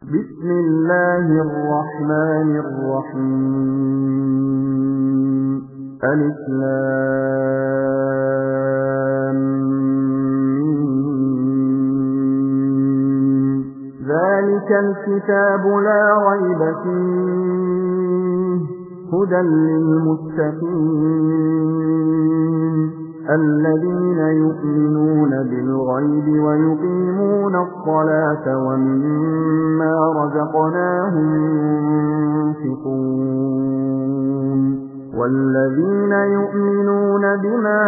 بسم الله الرحمن الرحيم ألف لام ميم. ذلك الكتاب لا ريب فيه هدى للمتقين الذين يؤمنون بالغيب ويقيمون الصلاة ومما رزقناهم ينفقون والذين يؤمنون بما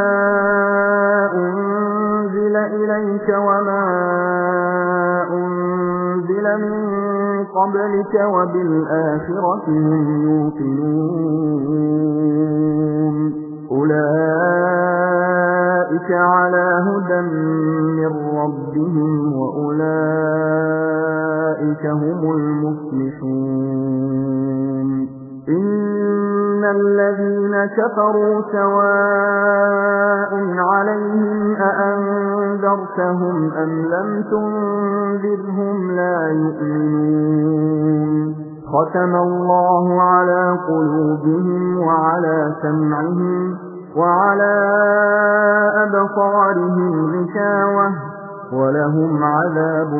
أنزل إليك وما أنزل من قبلك وبالآخرة هم يوقنون أولئك على هدى من ربهم وأولئك هم المفلحون إن الذين كفروا سواء عليهم أأنذرتهم أم لم تنذرهم لا يؤمنون ختم الله على قلوبهم وعلى سمعهم وعلى أبصارهم غشاوة ولهم عذاب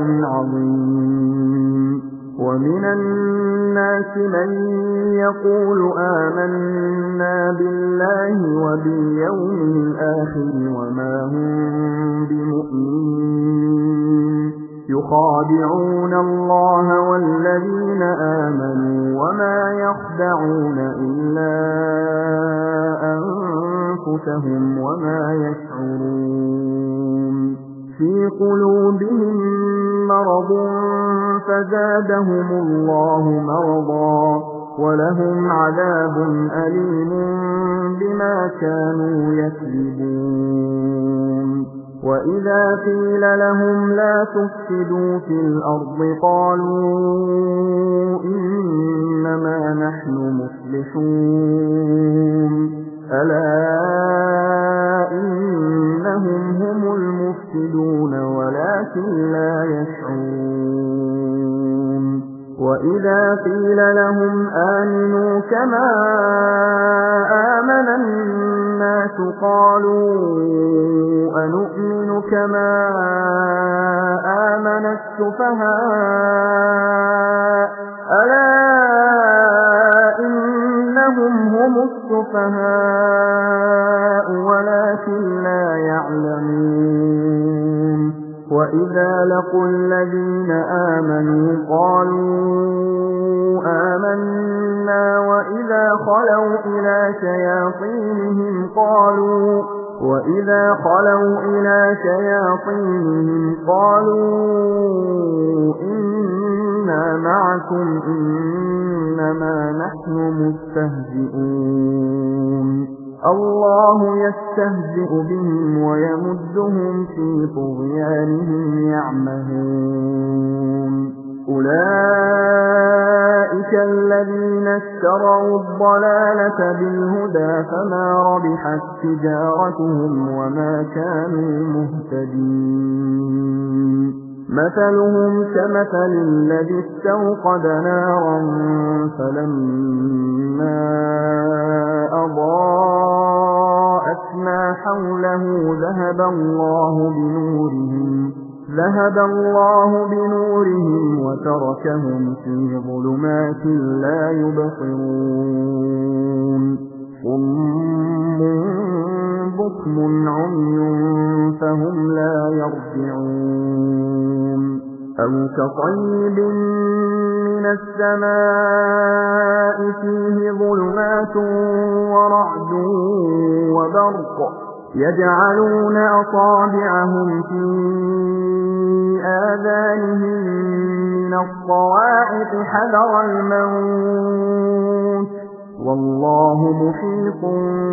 عظيم ومن الناس من يقول آمنا بالله وباليوم الآخر وما هم بمؤمنين يخادعون الله والذين آمنوا وما يخدعون إلا أنفسهم وما يشعرون في قلوبهم مرض فزادهم الله مرضا ولهم عذاب أليم بما كانوا يكذبون وإذا قيل لهم لا تفسدوا في الأرض قالوا إنما نحن مصلحون ألا إنهم هم المفسدون ولكن لا يشعرون وإذا قيل لهم آمنوا كما آمن الناس قالوا أنؤمن كما آمن السفهاء ألا إنهم هم السفهاء ولكن لا يعلمون وإذا لقوا الذين آمنوا قالوا آمنا وإذا خلوا إلى شياطينهم قالوا إنا معكم إنما نحن مستهزئون الله يستهزئ بهم ويمدهم في طغيانهم يعمهون أولئك الذين اشتروا الضلالة بالهدى فما ربحت تجارتهم وما كانوا مهتدين مثلهم كمثل الذي استوقد نارا فلما أضاءت ما حوله ذهب الله بنورهم وتركهم في ظلمات لا يبصرون صم بكم عمي فهم لا يرجعون أو كطيب من السماء فيه ظلمات ورعد وبرق يجعلون أصابعهم في آذانهم من الصواعق حذر الموت والله محيط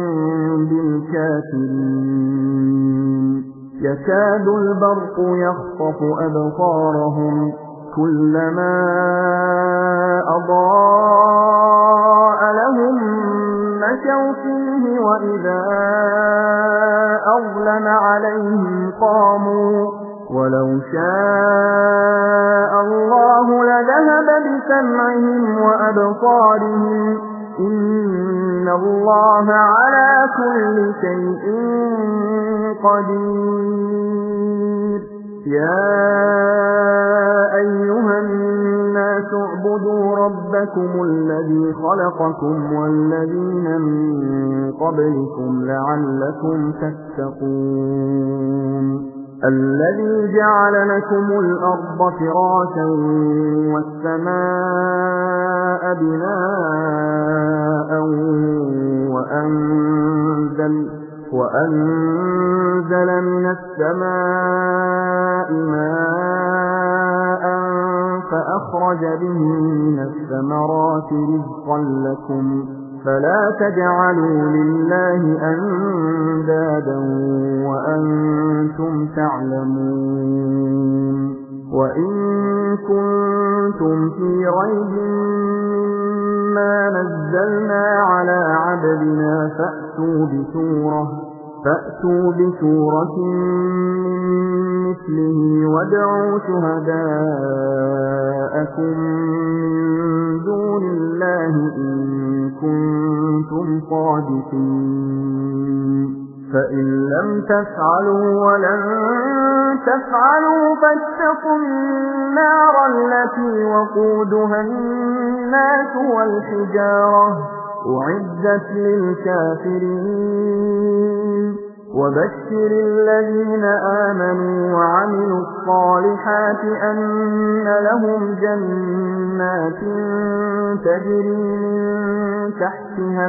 بالكافرين يكاد البرق يخطف أبصارهم كلما أضاء لهم مشوا فيه وإذا أظلم عليهم قاموا ولو شاء الله لذهب يذهب بسمعهم وأبصارهم إن الله على كل شيء قدير يا أيها الناس اعبدوا ربكم الذي خلقكم والذين من قبلكم لعلكم تتقون الذي جعل لكم الأرض فراشا والسماء بناء وأنزل من السماء ماء فأخرج به من الثمرات رزقا لكم فلا تجعلوا لله أندادا وأنتم تعلمون وإن كنتم في ريب مما نزلنا على عبدنا فأتوا بسورة من مثله وادعوا شهداءكم من دون الله إن كنتم صادقين فإن لم تفعلوا ولن تفعلوا فاتقوا النار التي وقودها الناس والحجارة أعدت للكافرين وبشر الذين آمنوا وعملوا الصالحات أن لهم جنات تجري من تحتها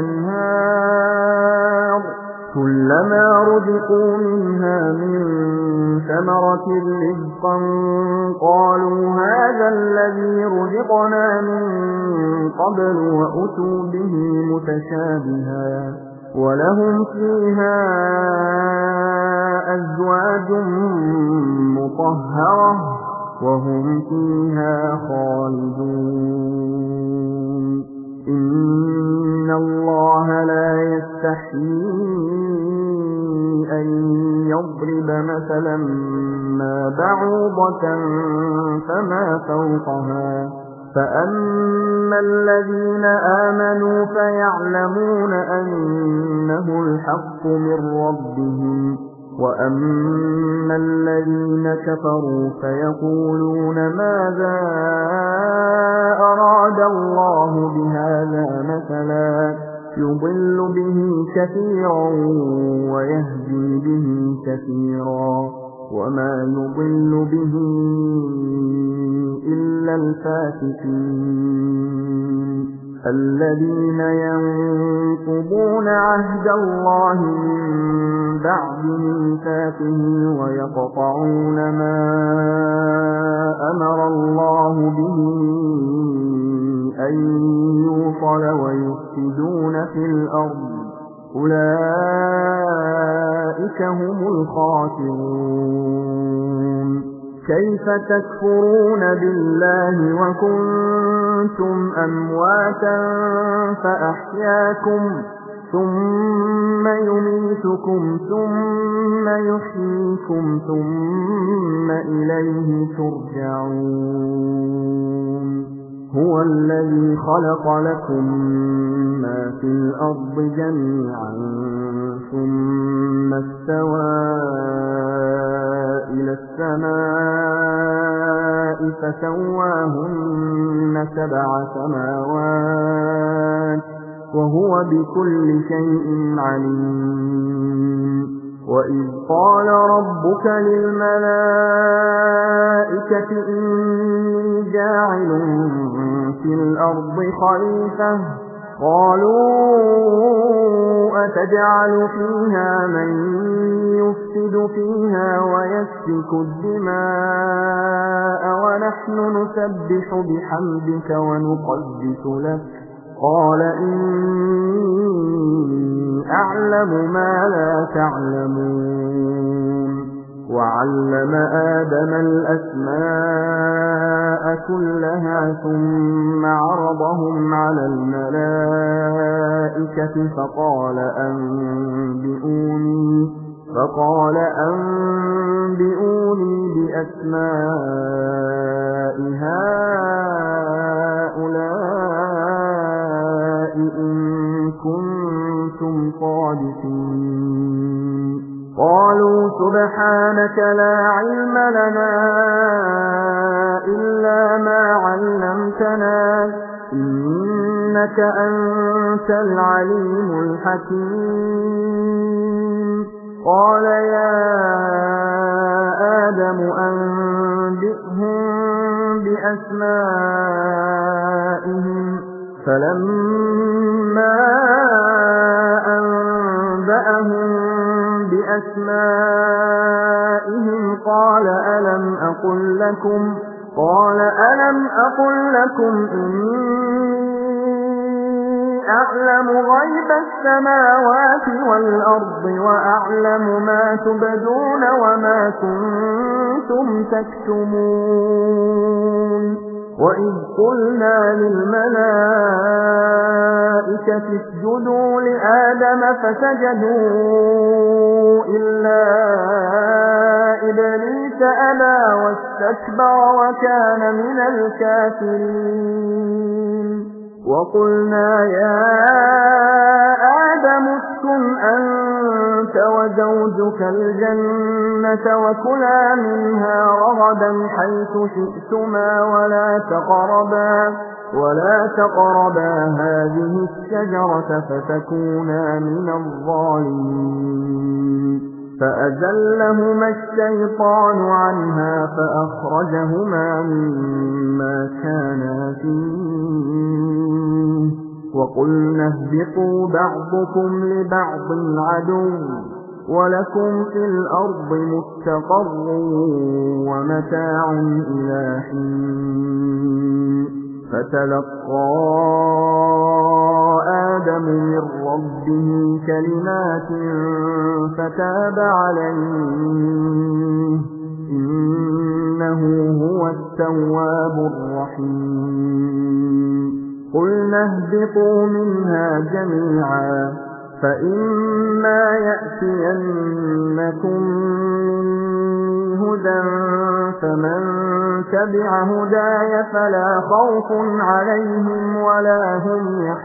الأنهار كلما رزقوا منها من ثمرة رزقا قالوا هذا الذي رزقنا من قبل وأتوا به متشابها ولهم فيها أزواج مطهرة وهم فيها خالدون إن الله لا يستحيي أن يضرب مثلا ما بعوضة فما فوقها فأما الذين آمنوا فيعلمون أنه الحق من ربهم وأما الذين كفروا فيقولون ماذا أراد الله بهذا مثلا يضل به كثيرا ويهدي به كثيرا وما يضل به إلا الفاسقين الذين ينقضون عهد الله من بعد ميثاقه ويقطعون ما أمر الله به أن يوصل ويفسدون في الأرض أولئك هم الخاسرون كيف تكفرون بالله وكنتم أمواتا فأحياكم ثم يميتكم ثم يحييكم ثم إليه ترجعون هو الذي خلق لكم ما في الأرض جميعا ثم استوى إلى السماء فسواهن 7 سماوات وهو بكل شيء عليم وإذ قال ربك للملائكة إني جاعل في الأرض خليفة قالوا أتجعل فيها من يفسد فيها ويسفك الدماء ونحن نسبح بحمدك ونقدس لك قال إني أعلم ما لا تعلمون وعلم آدم الأسماء كلها ثم عرضهم على الملائكة فقال فقال أنبئوني بأسماء هؤلاء إن كنتم صادقين قالوا سبحانك لا علم لنا إلا ما علمتنا إنك أنت العليم الحكيم قال يا آدم أنبئهم بأسمائهم فلما أنبأهم بأسمائهم قال ألم أقل لكم إني أعلم غيب السماوات والأرض وأعلم ما تبدون وما كنتم تكتمون وإذ قلنا للملائكة اسجدوا لآدم فسجدوا إلا إبليس أبى واستكبر وكان من الكافرين وقلنا يا آدم اسكن أنت وزوجك الجنة وكلا منها رغدا حيث شئتما ولا تقربا هذه الشجرة فتكونا من الظالمين فأزلهما الشيطان عنها فأخرجهما مما كانا فيه وقلنا اهبطوا بعضكم لبعض عدو ولكم في الأرض مستقر ومتاع إلى حين فتلقى آدم من ربه كلمات فتاب عليه إنه هو التواب الرحيم قلنا اهبطوا منها جميعا فإما يأتينكم مني هدى فمن تبع هداي فلا خوف عليهم ولا هم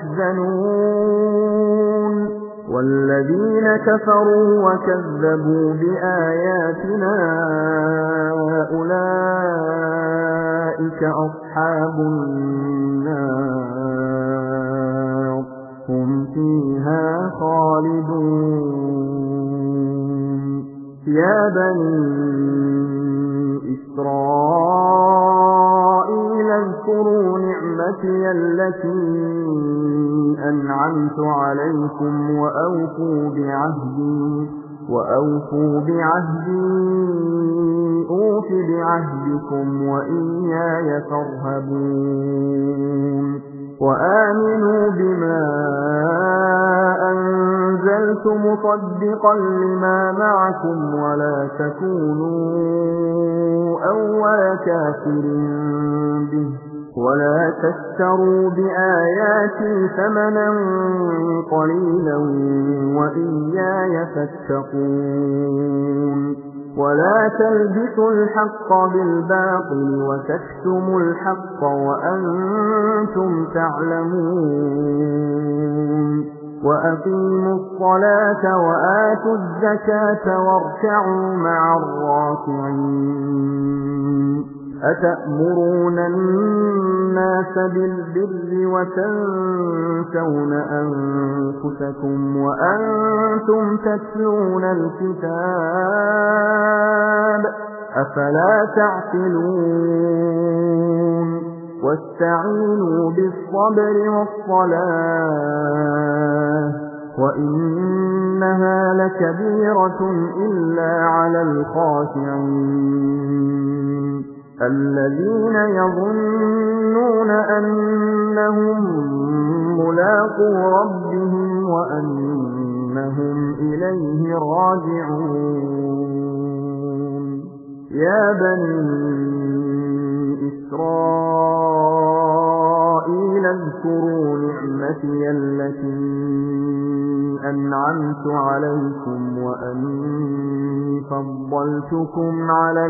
يحزنون والذين كفروا وكذبوا بآياتنا أولئك أصحاب النار هم فيها خالدون يا بني إسرائيل اذكروا نعمتي التي أنعمت عليكم وأوفوا بعهدي أوف بعهدكم وإياي فارهبون وآمنوا بما أنزلت مصدقا لما معكم ولا تكونوا أول كافر به ولا تشتروا بآياتي ثمنا قليلا وإياي فاتقون ولا تلبسوا الحق بالباطل وتكتموا الحق وأنتم تعلمون وأقيموا الصلاة وآتوا الزكاة واركعوا مع الراكعين أتأمرون الناس بالبر وتنسون أنفسكم وأنتم تتلون الكتاب أفلا تعقلون واستعينوا بالصبر والصلاة وإنها لكبيرة إلا على الخاشعين الذين يظنون أنهم ملاقو ربهم وأنهم إليه راجعون يا بني إسرائيل اذكروا نعمتي التي أنعمت عليكم وأني فضلتكم على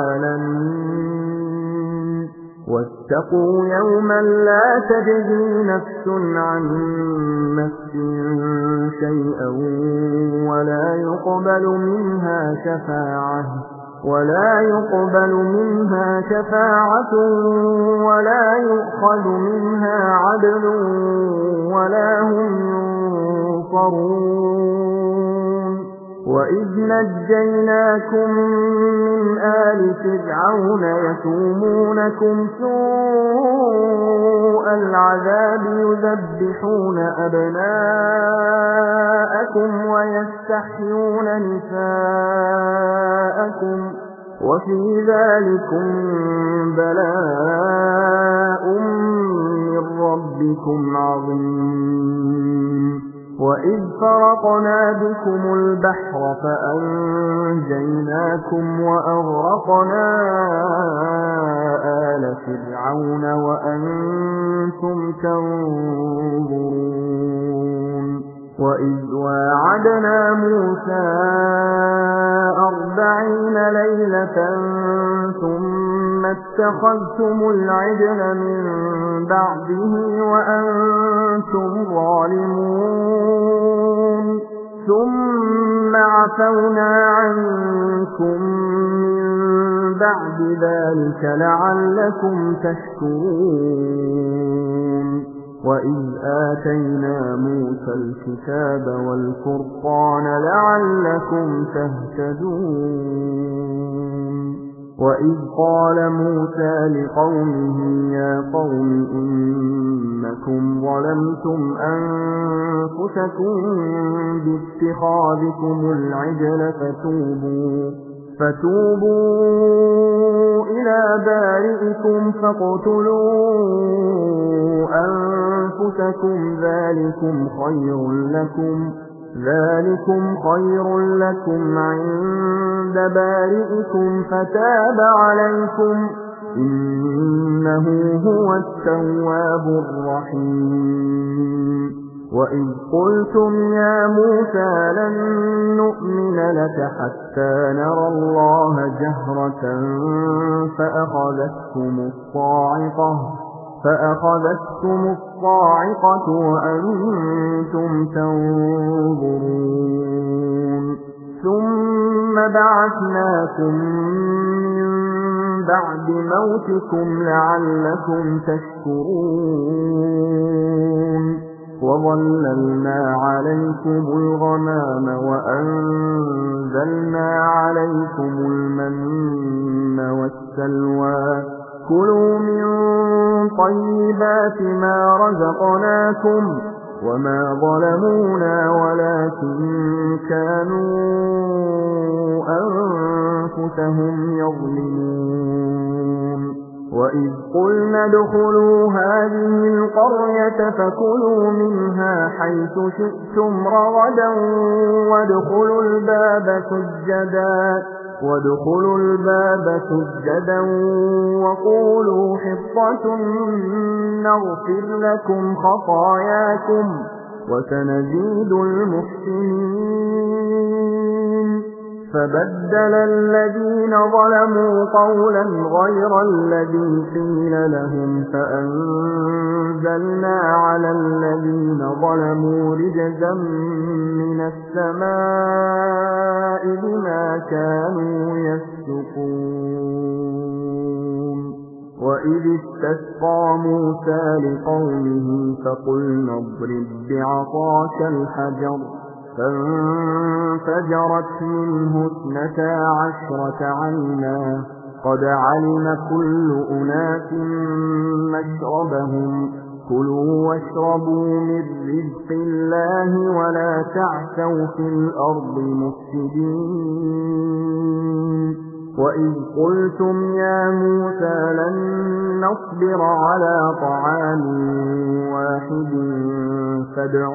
العالمين واتقوا يوما لا تجزي نفس عن نفس شيئا ولا يقبل منها شفاعة ولا يؤخذ منها عدل ولا هم ينصرون وإذ نجيناكم من آل فرعون يسومونكم سوء العذاب يذبحون أبناءكم ويستحيون نساءكم وفي ذلكم بلاء من ربكم عظيم وإذ فرقنا بكم البحر فأنجيناكم وأغرقنا آل فرعون وأنتم تنظرون وإذ واعدنا موسى 40 ليلة ثم اتخذتم العجل من بعده وأنتم ظالمون ثم عفونا عنكم من بعد ذلك لعلكم تشكرون وإذ آتينا موسى الكتاب والفرقان لعلكم تهتدون وإذ قال موسى لقومه يا قوم إنكم ظلمتم أنفسكم باتخاذكم العجل فتوبوا إلى بارئكم فاقتلوا أنفسكم ذلكم خير لكم عند بارئكم فتاب عليكم إنه هو التواب الرحيم وإذ قلتم يا موسى لن نؤمن لك حتى نرى الله جهرة فأخذتكم الصاعقة وأنتم تنظرون ثم بعثناكم من بعد موتكم لعلكم تشكرون وظللنا عليكم الغمام وأنزلنا عليكم المن والسلوى كلوا من طيبات ما رزقناكم وما ظلمونا ولكن كانوا أنفسهم يظلمون وإذ قلنا ادخلوا هذه القرية فكلوا منها حيث شئتم رغدا وادخلوا الباب سجدا وقولوا حطة نغفر لكم خطاياكم وسنزيد المحسنين فبدل الذين ظلموا قولا غير الذي قيل لهم فأنزلنا على الذين ظلموا رجزا من السماء بما كانوا يفسقون وإذ استسقى موسى لقومه فقلنا اضرب بعصاك الحجر فانفجرت منه 12 عينا قد علم كل أناس مشربهم كلوا واشربوا من رزق الله ولا تعثوا في الأرض مفسدين وإذ قلتم يا موسى لن نصبر على طعام واحد فادع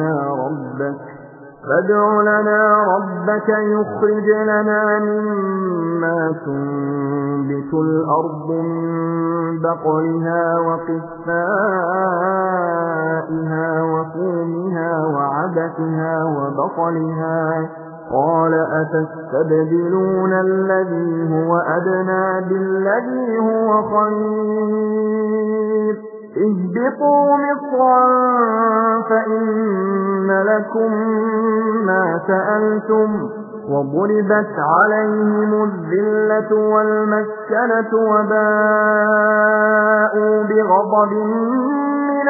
لنا ربك يخرج لنا مما تنبت الأرض من بقلها وقثائها وفومها وعدسها بطلها قال أتستبدلون الذي هو أدنى بالذي هو خير اهبطوا مصرا فإن لكم ما سألتم وضربت عليهم الذلة والمسكنة وباءوا بغضب من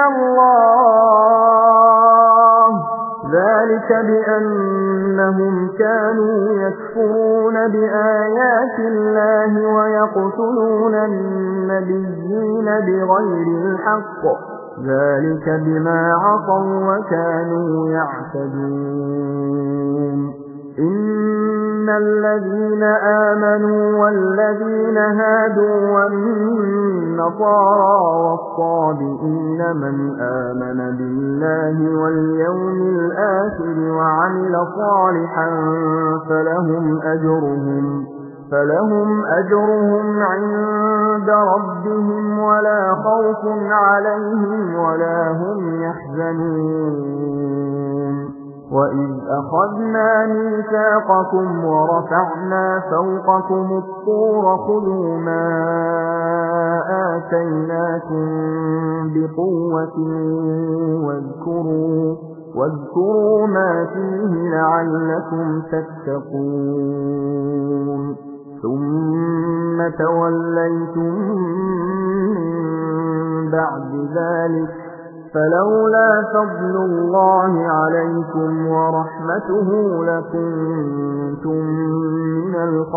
الله ذلك بأنهم كانوا يكفرون بآيات الله ويقتلون النبيين بغير الحق ذلك بما عصوا وكانوا يعتدون إن الذين آمنوا والذين هادوا والنصارى والصابئين من آمن بالله واليوم الآخر وعمل صالحا فلهم أجرهم عند ربهم ولا خوف عليهم ولا هم يحزنون وإذ أخذنا ميثاقكم ورفعنا فوقكم الطور خذوا ما آتيناكم بقوة واذكروا ما فيه لعلكم تتقون ثم توليتم من بعد ذلك فلولا فضل الله عليكم ورحمته لكنتم من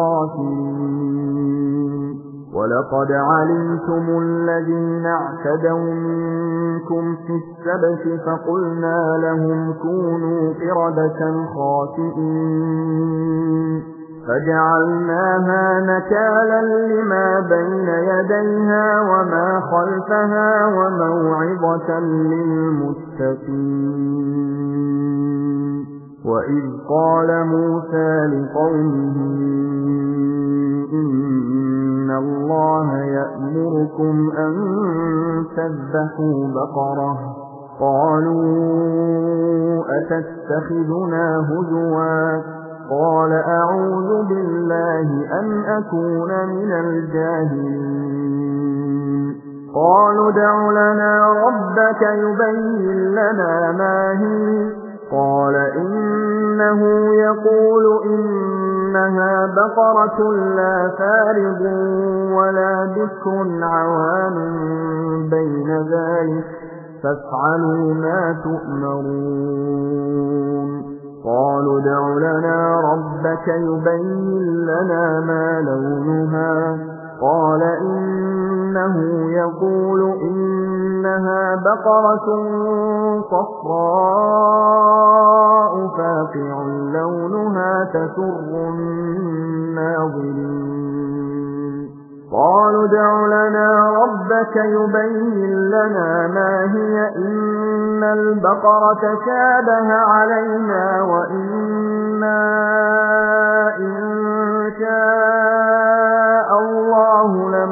الخاسرين ولقد علمتم الذين اعتدوا منكم في السبت فقلنا لهم كونوا قردة خاسئين فجعلناها نكالا لما بين يديها وما خلفها وموعظة للمتقين وإذ قال موسى لقومه إن الله يأمركم أن تذبحوا بقرة قالوا أتتخذنا هزوا قال أعوذ بالله أن أكون من الجاهلين قالوا ادع لنا ربك يبين لنا ما هي قال إنه يقول إنها بقرة لا فارض ولا بكر عوان بين ذلك فافعلوا ما تؤمرون قالوا ادع لنا ربك يبين لنا ما لونها قال إنه يقول إنها بقرة صفراء فاقع لونها تسر الناظرين قالوا ادع لنا ربك يبين لنا ما هي إن البقرة شابه علينا وإنا إن شاء الله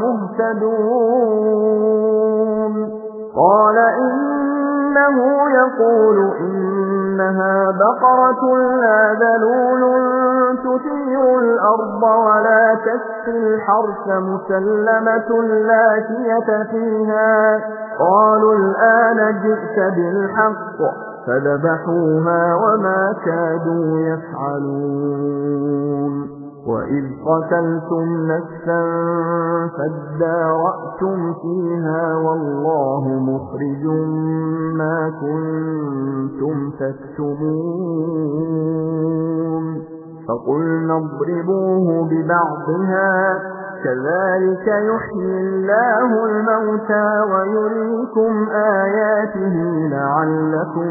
لمهتدون قال إنه يقول إنها بقرة لا ذلول تثير الأرض ولا تسقي الحرث مسلمة لا شية فيها قالوا الآن جئت بالحق فذبحوها وما كادوا يفعلون وإذ قتلتم نفسا فادارأتم فيها والله مخرج ما كنتم تكتمون فقلنا اضربوه ببعضها كذلك يحيي الله الموتى ويريكم آياته لعلكم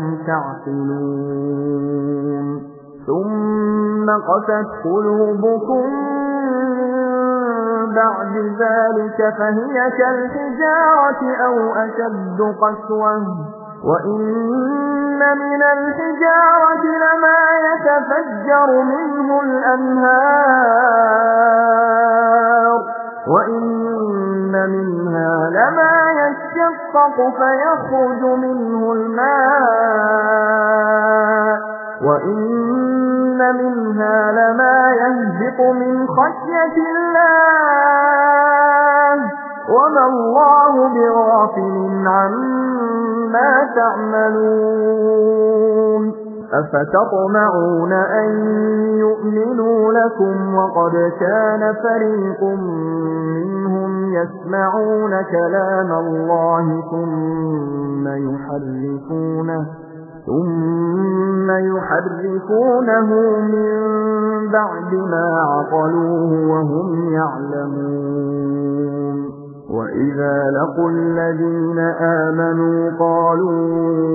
تعقلون ثم قست قلوبكم بعد ذلك فهي كالحجارة أو أشد قسوة وإن من الحجارة لما يتفجر منه الأنهار وإن منها لما يشقق فيخرج منه الماء وإن منها لما يهبط من خشية الله وما الله بغافل عما تعملون أفتطمعون أن يؤمنوا لكم وقد كان فريق منهم يسمعون كلام الله ثم يحرفونه من بعد ما عقلوه وهم يعلمون وإذا لقوا الذين آمنوا قالوا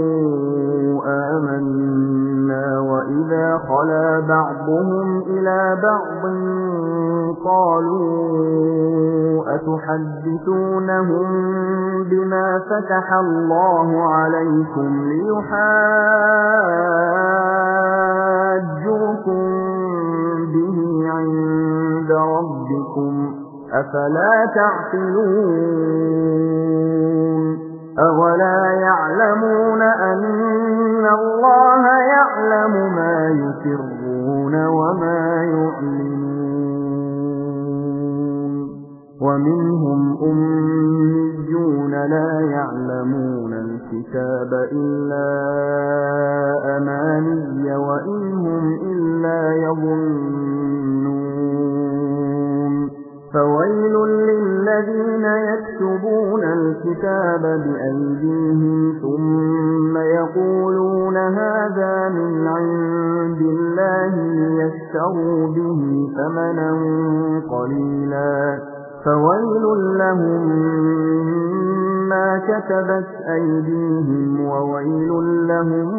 آمنا وإذا خلا بعضهم إلى بعض قالوا أتحدثونهم بما فتح الله عليكم ليحاجوكم به عند ربكم أفلا تعقلون أولا يعلمون أن الله يعلم ما يسرون وما يعلنون ومنهم أميون لا يعلمون الكتاب إلا أماني وإنهم إلا يظنون فويل للذين يكتبون الكتاب بأيديهم ثم يقولون هذا من عند الله ليشتروا به ثمنا قليلا فويل لهم مما كتبت أيديهم وويل لهم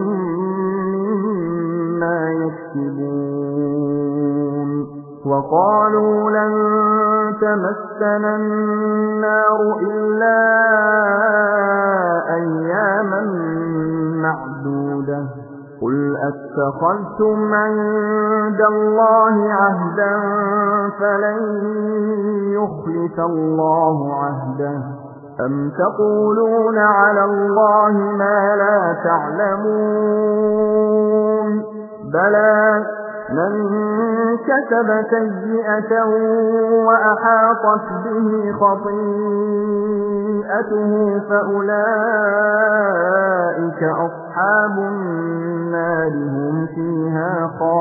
مما يكسبون وقالوا لن تمسنا النار إلا أياما معدودة قل أتخذتم عند الله عهدا فلن يخلف الله عهده أم تقولون على الله ما لا تعلمون بلى من كسب سيئة وأحاطت به خطيئته فأولئك أصحاب النار هم فيها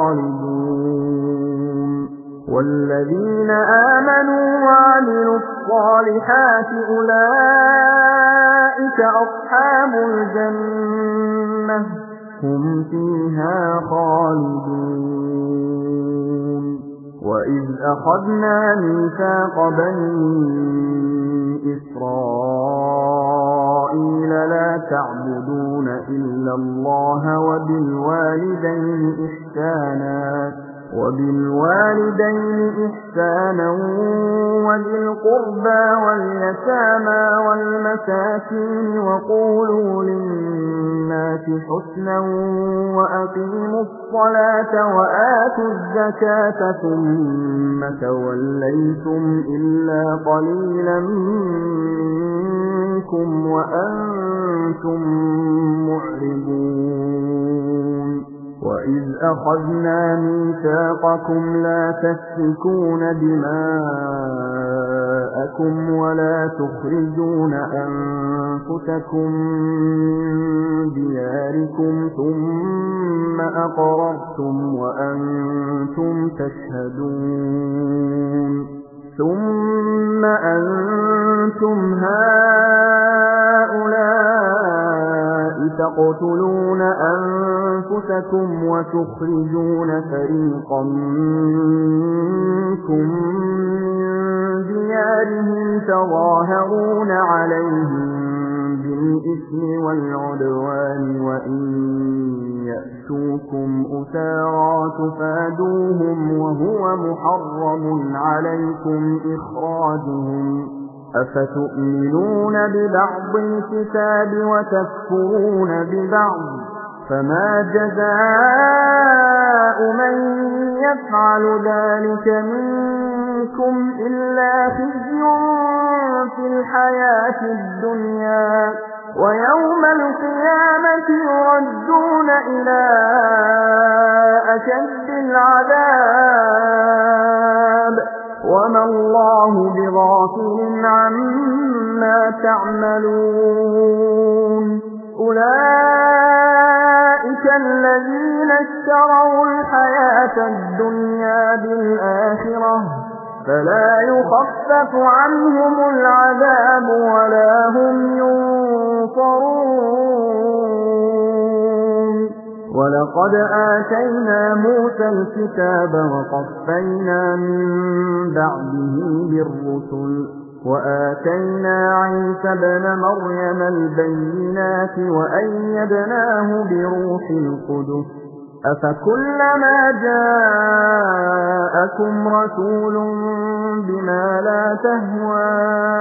خالدون والذين آمنوا وعملوا الصالحات أولئك أصحاب الجنة هم فيها خالدون وإذ أخذنا ميثاق بني إسرائيل لا تعبدون إلا الله وبالوالدين إحسانا وذي القربى واليتامى والمساكين وقولوا للناس حسنا وأقيموا الصلاة وآتوا الزكاة ثم توليتم إلا قليلا منكم وأنتم معرضون وإذ أخذنا ميثاقكم لا تسفكون دماءكم ولا تخرجون أنفسكم من دياركم ثم أقررتم وأنتم تشهدون ثم أنتم هؤلاء تقتلون أنفسكم وتخرجون فريقا منكم من ديارهم تظاهرون عليهم بالإثم والعدوان وإن يأتوكم أسارى تفادوهم وهو محرم عليكم إخراجهم أفتؤمنون ببعض الكتاب وتكفرون ببعض فما جزاء من يفعل ذلك منكم إلا خزي في الحياة الدنيا ويوم القيامة يردون إلى أشد العذاب وما الله بغافل عما تعملون أولئك الذين اشتروا الحياة الدنيا بالآخرة فلا يخفف عنهم العذاب ولا هم ينصرون ولقد آتينا موسى الكتاب وقفينا من بعده بالرسل وآتينا عيسى ابن مريم البينات وأيدناه بروح القدس أفكلما جاءكم رسول بما لا تهوى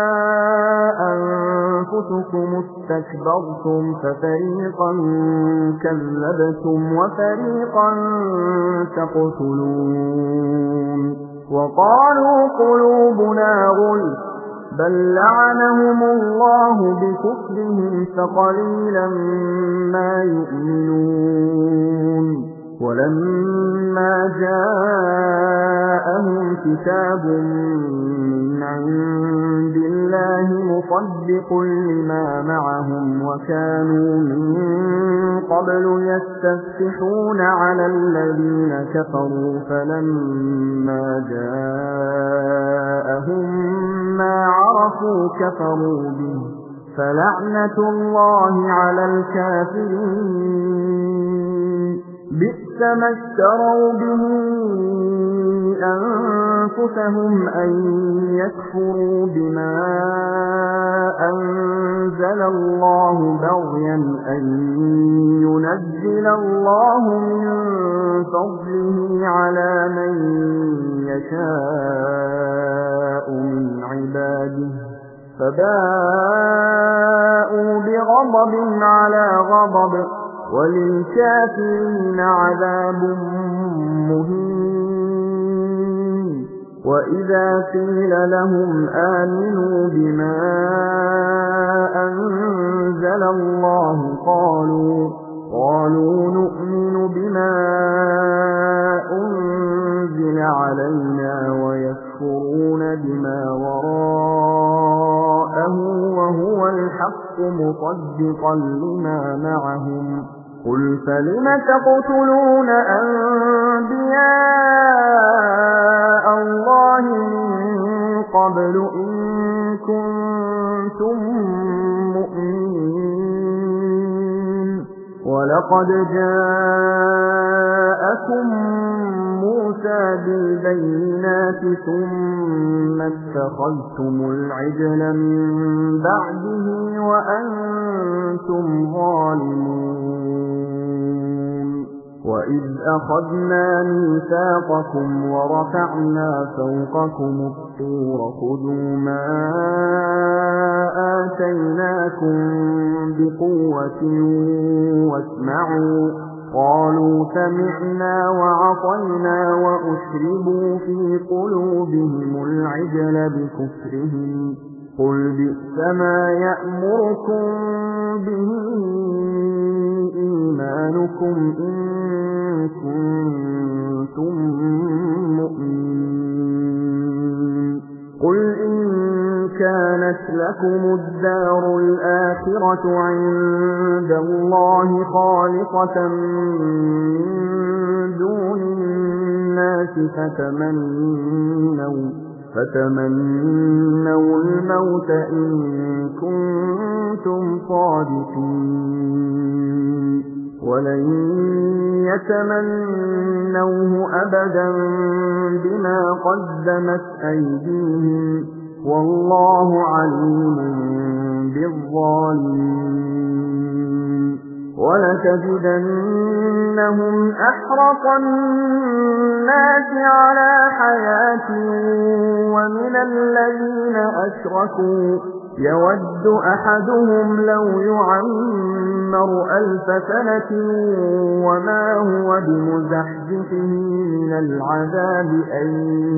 أنفسكم استكبرتم ففريقا كذبتم وفريقا تقتلون وقالوا قلوبنا غلف بل لعنهم الله بكفرهم فقليلا ما يؤمنون ولما جاءهم كتاب من عند الله مصدق لما معهم وكانوا من قبل يستفتحون على الذين كفروا فلما جاءهم ما عرفوا كفروا به فلعنة الله على الكافرين بئس ما اشتروا به أنفسهم أن يكفروا بما أنزل الله بغيا أن ينزل الله من فضله على من يشاء من عباده فباءوا بغضب على غضب وللكافرين عذاب مهين وإذا قيل لهم آمنوا بما أنزل الله قالوا نؤمن بما أنزل علينا ويكفرون بما وراءه وهو الحق مصدقا لما معهم قل فلم تقتلون أنبياء الله من قبل إن كنتم مؤمنين ولقد جاءكم موسى بالبينات ثم اتخذتم العجل من بعده وأنتم ظالمون وإذ أخذنا ميثاقكم ورفعنا فوقكم الطور خذوا ما آتيناكم بقوة واسمعوا قالوا سمعنا وعصينا وأشربوا في قلوبهم العجل بكفرهم قل بئس ما يأمركم به إيمانكم إن كنتم مؤمنين قل إن كانت لكم الدار الآخرة عند الله خالصة من دون الناس فتمنوا الموت إن كنتم صادقين ولن يتمنوه أبدا بما قدمت أيديهم والله عليم بالظالمين ولتجدنهم أحرص الناس على حياة ومن الذين أشركوا يود أحدهم لو يعمر 1000 سنة وما هو بمزحزحه من العذاب أن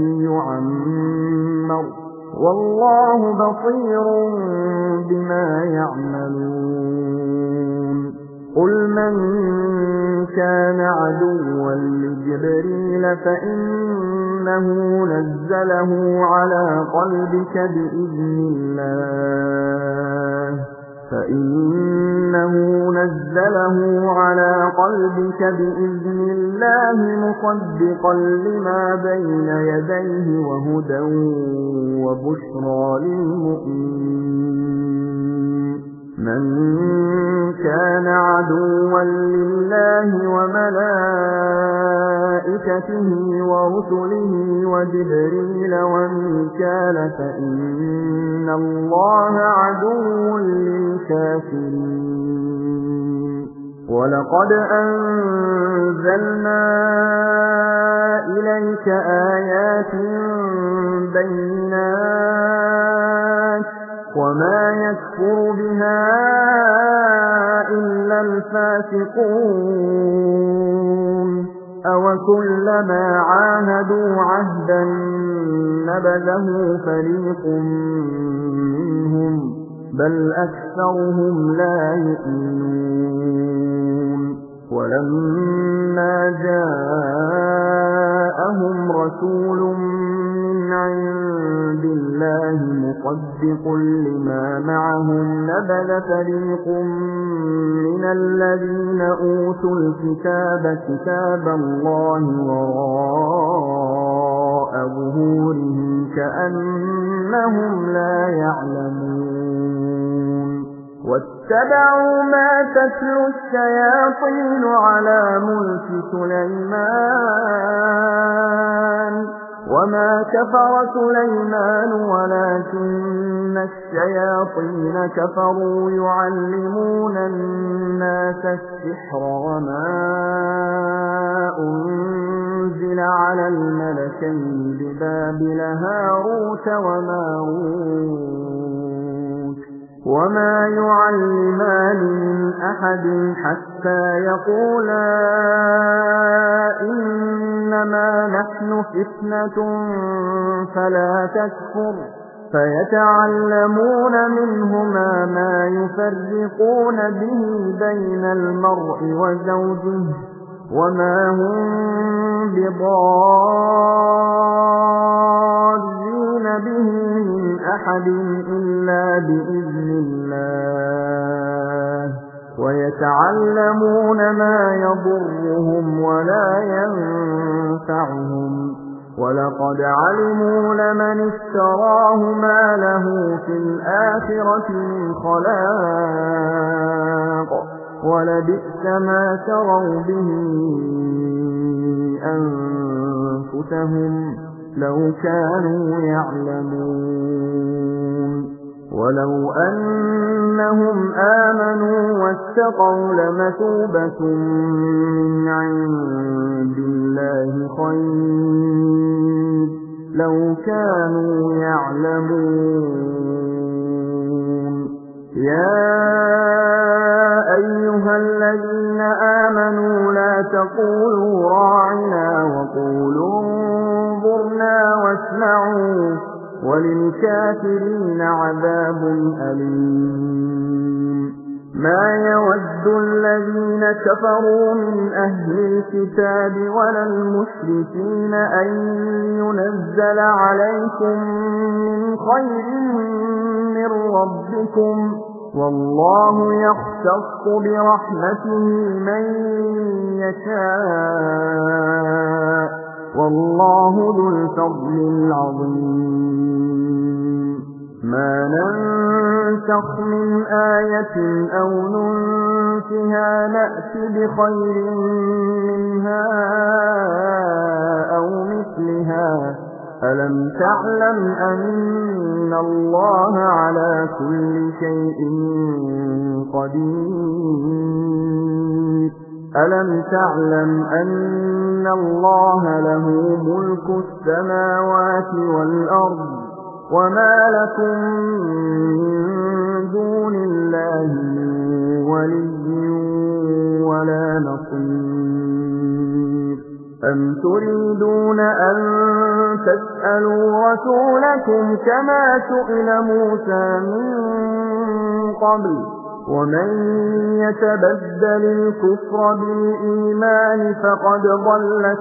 يعمر والله بصير بما يعملون قل من كان عدوا لجبريل فإنه نزله على قلبك بإذن الله مصدقا لما بين يديه وهدى وبشرى للمؤمنين من كان عدوا لله وملائكته ورسله وجبريل وميكال فإن الله عدو للكافرين ولقد أنزلنا إليك آيات بينات وما يكفر بها إلا الفاسقون أوكلما عاهدوا عهدا نبذه فريق منهم بل أكثرهم لا يؤمنون ولما جاءهم رسول من عند الله مصدق لما معهم نبذ فريق من الذين أوتوا الكتاب كتاب الله وراء ظهورهم كأنهم لا يعلمون واتبعوا ما تتلو الشياطين على ملك سليمان وما كفر سليمان ولكن الشياطين كفروا يعلمون الناس السحر وما أنزل على الملكين ببابل هاروت وماروت وما يعلمان من أحد حتى يقولا إنما نحن فتنة فلا تكفر فيتعلمون منهما ما يفرقون به بين المرء وزوجه وما هم بضارين به من أحد إلا بإذن الله ويتعلمون ما يضرهم ولا ينفعهم ولقد علموا لمن اشتراه ما له في الآخرة من خلاق ولبئس ما شروا به أنفسهم لو كانوا يعلمون ولو أنهم آمنوا واتقوا لمثوبة من عند الله خير لو كانوا يعلمون يا أيها الذين آمنوا لا تقولوا راعنا وقولوا انظرنا واسمعوا وللكافرين عذاب أليم ما يود الذين كفروا من أهل الكتاب ولا المشركين أن ينزل عليكم من خير من ربكم والله يختص برحمته من يشاء والله ذو الفضل العظيم ما ننسخ من آية أو ننسها نأت بخير منها أو مثلها ألم تعلم أن الله على كل شيء قدير ألم تعلم أن الله له ملك السماوات والأرض وما لكم من دون الله من ولي ولا نصير أم تريدون أن تسألوا رسولكم كما سئل موسى من قبل ومن يتبدل الكفر بالإيمان فقد ضل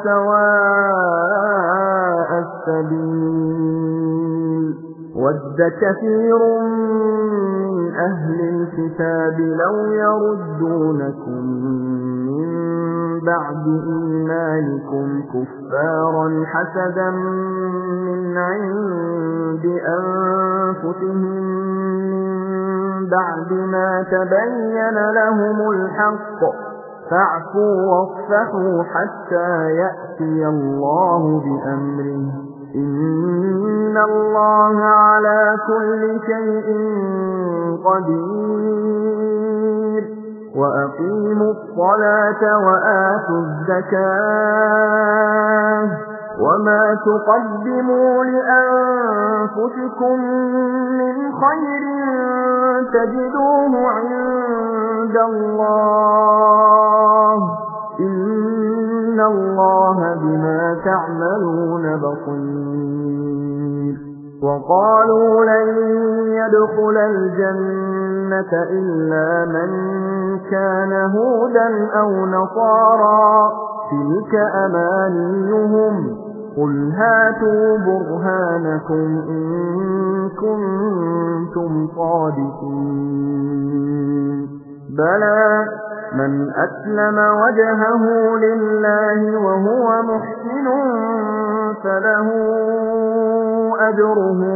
سواء السبيل ود كثير من أهل الكتاب لو يردونكم من بعد إيمانكم كفارا حسدا من عند أنفسهم من بعد ما تبين لهم الحق فاعفوا واصفحوا حتى يأتي الله بأمره إن الله على كل شيء قدير وأقيموا الصلاة وآتوا الزكاة وما تقدموا لأنفسكم من خير تجدوه عند الله إن الله بما تعملون بصير وقالوا لن يدخل الجنة إلا من كان هودا أو نصارى تلك أمانيهم قل هاتوا برهانكم إن كنتم صادقين بلى من أسلم وجهه لله وهو محسن فله أجره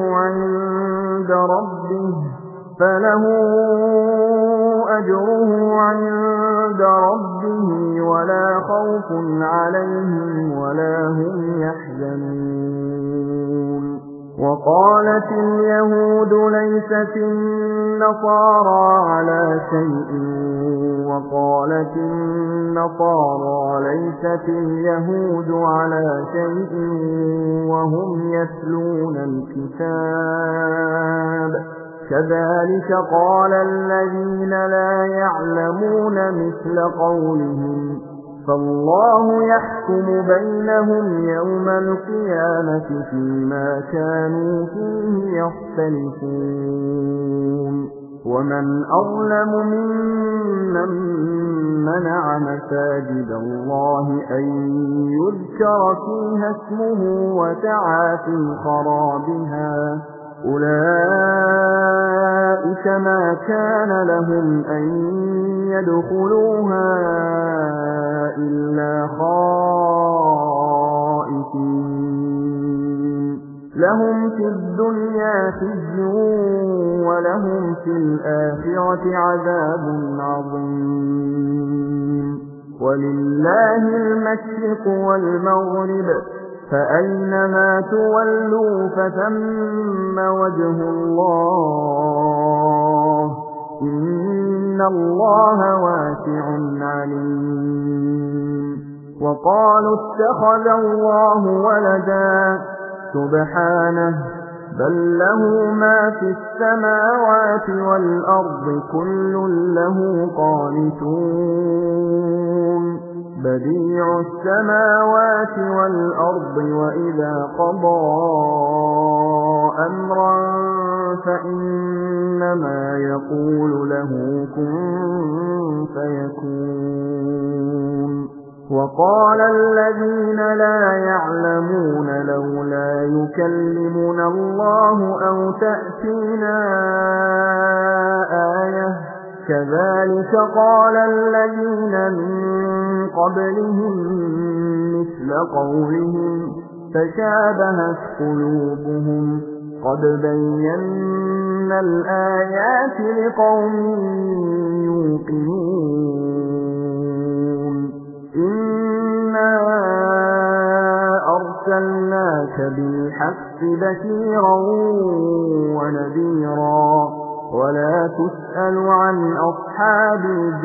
عند ربه ولا خوف عليهم ولا هم يحزنون وقالت اليهود ليست النصارى على شيء وقالت النصارى ليست اليهود على شيء وهم يتلون الكتاب كذلك قال الذين لا يعلمون مثل قولهم فالله يحكم بينهم يوم القيامة فيما كانوا فيه يختلفون ومن أظلم ممن منع مساجد الله أن يذكر فيها اسمه وسعى في خرابها أولئك ما كان لهم أن يدخلوها إلا خائفين لهم في الدنيا خزي ولهم في الآخرة عذاب عظيم ولله المشرق والمغرب فأينما تولوا فثم وجه الله إن الله واسع عليم وقالوا اتخذ الله ولدا سبحانه بل له ما في السماوات والأرض كل له قانتون بديع السماوات والأرض وإذا قضى أمرا فإنما يقول له كن فيكون وقال الذين لا يعلمون لولا يكلمنا الله أو تأتينا آية كذلك قال الذين من قبلهم مثل قولهم تشابهت قلوبهم قد بينا الآيات لقوم يوقنون إنا أرسلناك بالحق بشيرا ونذيرا ولا تسأل عن أصحاب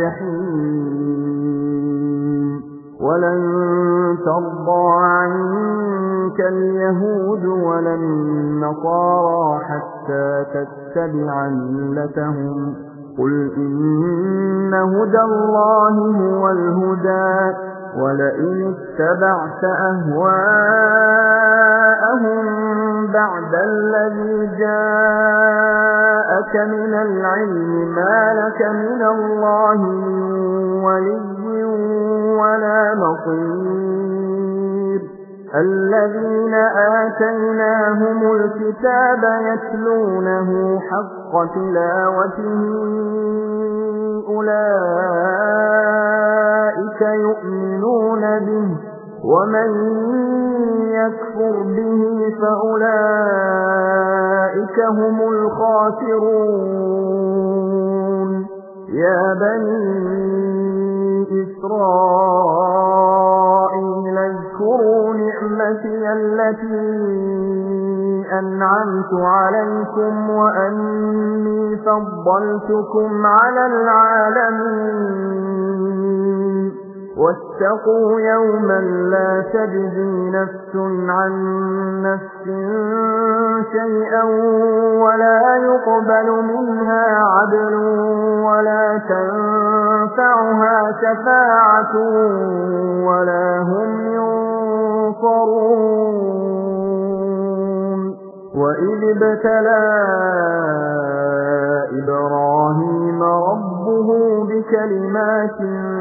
الجحيم ولن ترضى عنك اليهود ولا النصارى حتى تتبع ملتهم قل إن هدى الله هو الهدى ولئن اتبعت أهواءهم بعد الذي جاءك من العلم ما لك من الله من ولي ولا نصير الذين آتيناهم الكتاب يتلونه حق تلاوته أولئك يؤمنون به ومن يكفر به فأولئك هم الخاسرون يا بني إسرائيل اذكروا نعمتي التي أنعمت عليكم وأني فضلتكم على العالمين واتقوا يوما لا تجزي نفس عن نفس شيئا ولا يقبل منها عدل ولا تنفعها شفاعة ولا هم ينصرون وإذ ابتلى إبراهيم ربه بكلمات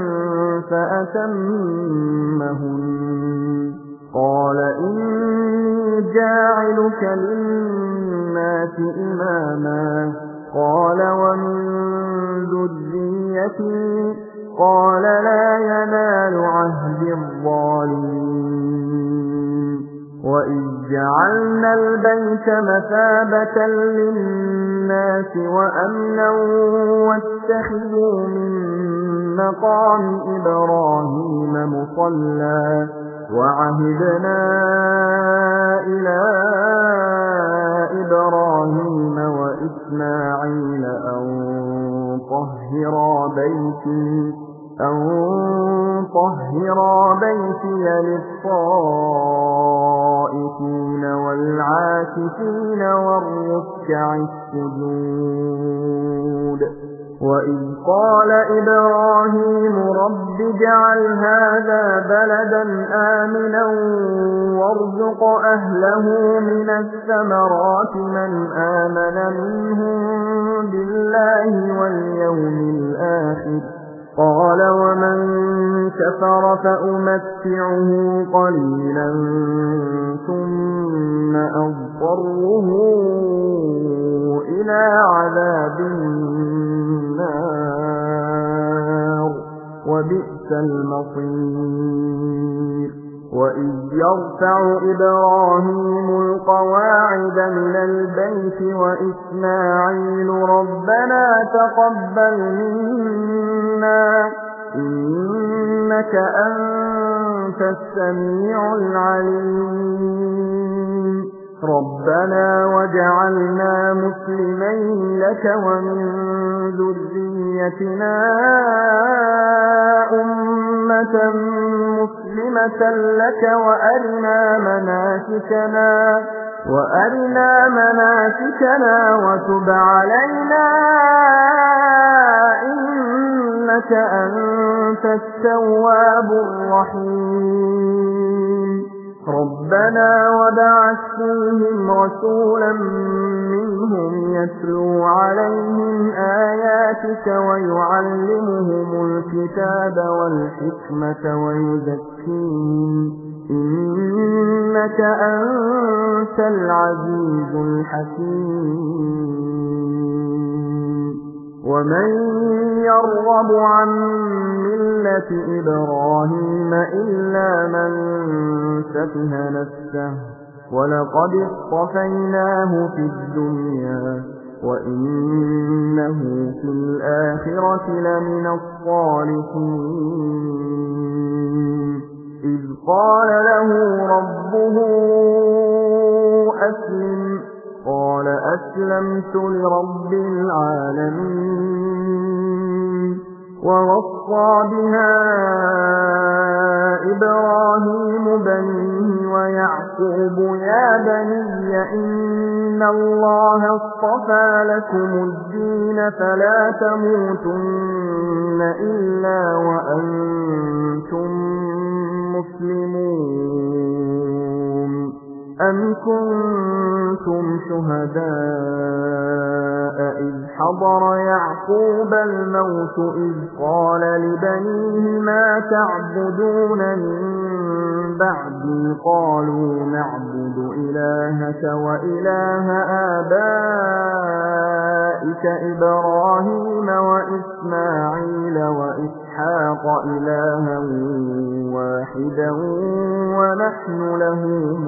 فأتمهن قال إني جاعلك للناس إماما قال ومن ذريتي قال لا ينال عهد الظالمين وإذ جعلنا البيت مثابة للناس وأمنا واتخذوا من مقام إبراهيم مصلى وعهدنا إلى إبراهيم وإسماعيل أن طهرا بيتي للطائفين والعاكفين والركع السجود وإذ قال إبراهيم رب اجعل هذا بلدا آمنا وارزق أهله من الثمرات من آمن منهم بالله واليوم الآخر قال ومن كفر فأمتعه قليلا ثم أضطره إلى عذاب النار وبئس المصير وإذ يرفع إبراهيم القواعد من البيت وإسماعيل ربنا تقبل منا إنك أنت السميع العليم ربنا وجعلنا مسلمين لك ومن ذريتنا أمة مسلمة لك وأرنا مناسكنا وتب علينا إنك أنت التواب الرحيم ربنا وبعث فيهم رسولا منهم يتلو عليهم آياتك ويعلمهم الكتاب والحكمة ويزكيهم إنك أنت العزيز الحكيم ومن يرغب عن ملة إبراهيم إلا من سفه نفسه ولقد اصطفيناه في الدنيا وإنه في الآخرة لمن الصالحين إذ قال له ربه أسلم قال أسلمت لرب العالمين ووصى بها إبراهيم بنيه ويعقوب يا بني إن الله اصطفى لكم الدين فلا تموتن إلا وأنتم مسلمون أَمْ كُنتُمْ شُهَدَاءَ إِذْ حَضَرَ يَعْقُوبَ الْمَوْتُ إِذْ قَالَ لِبَنِيهِ مَا تَعْبُدُونَ مِن بَعْدِي قَالُوا نَعْبُدُ إِلَٰهَكَ وَإِلَٰهَ آبَائِكَ إِبْرَاهِيمَ وَإِسْمَاعِيلَ وَإِسْحَاقَ إِلَٰهًا وَاحِدًا وَنَحْنُ لَهُ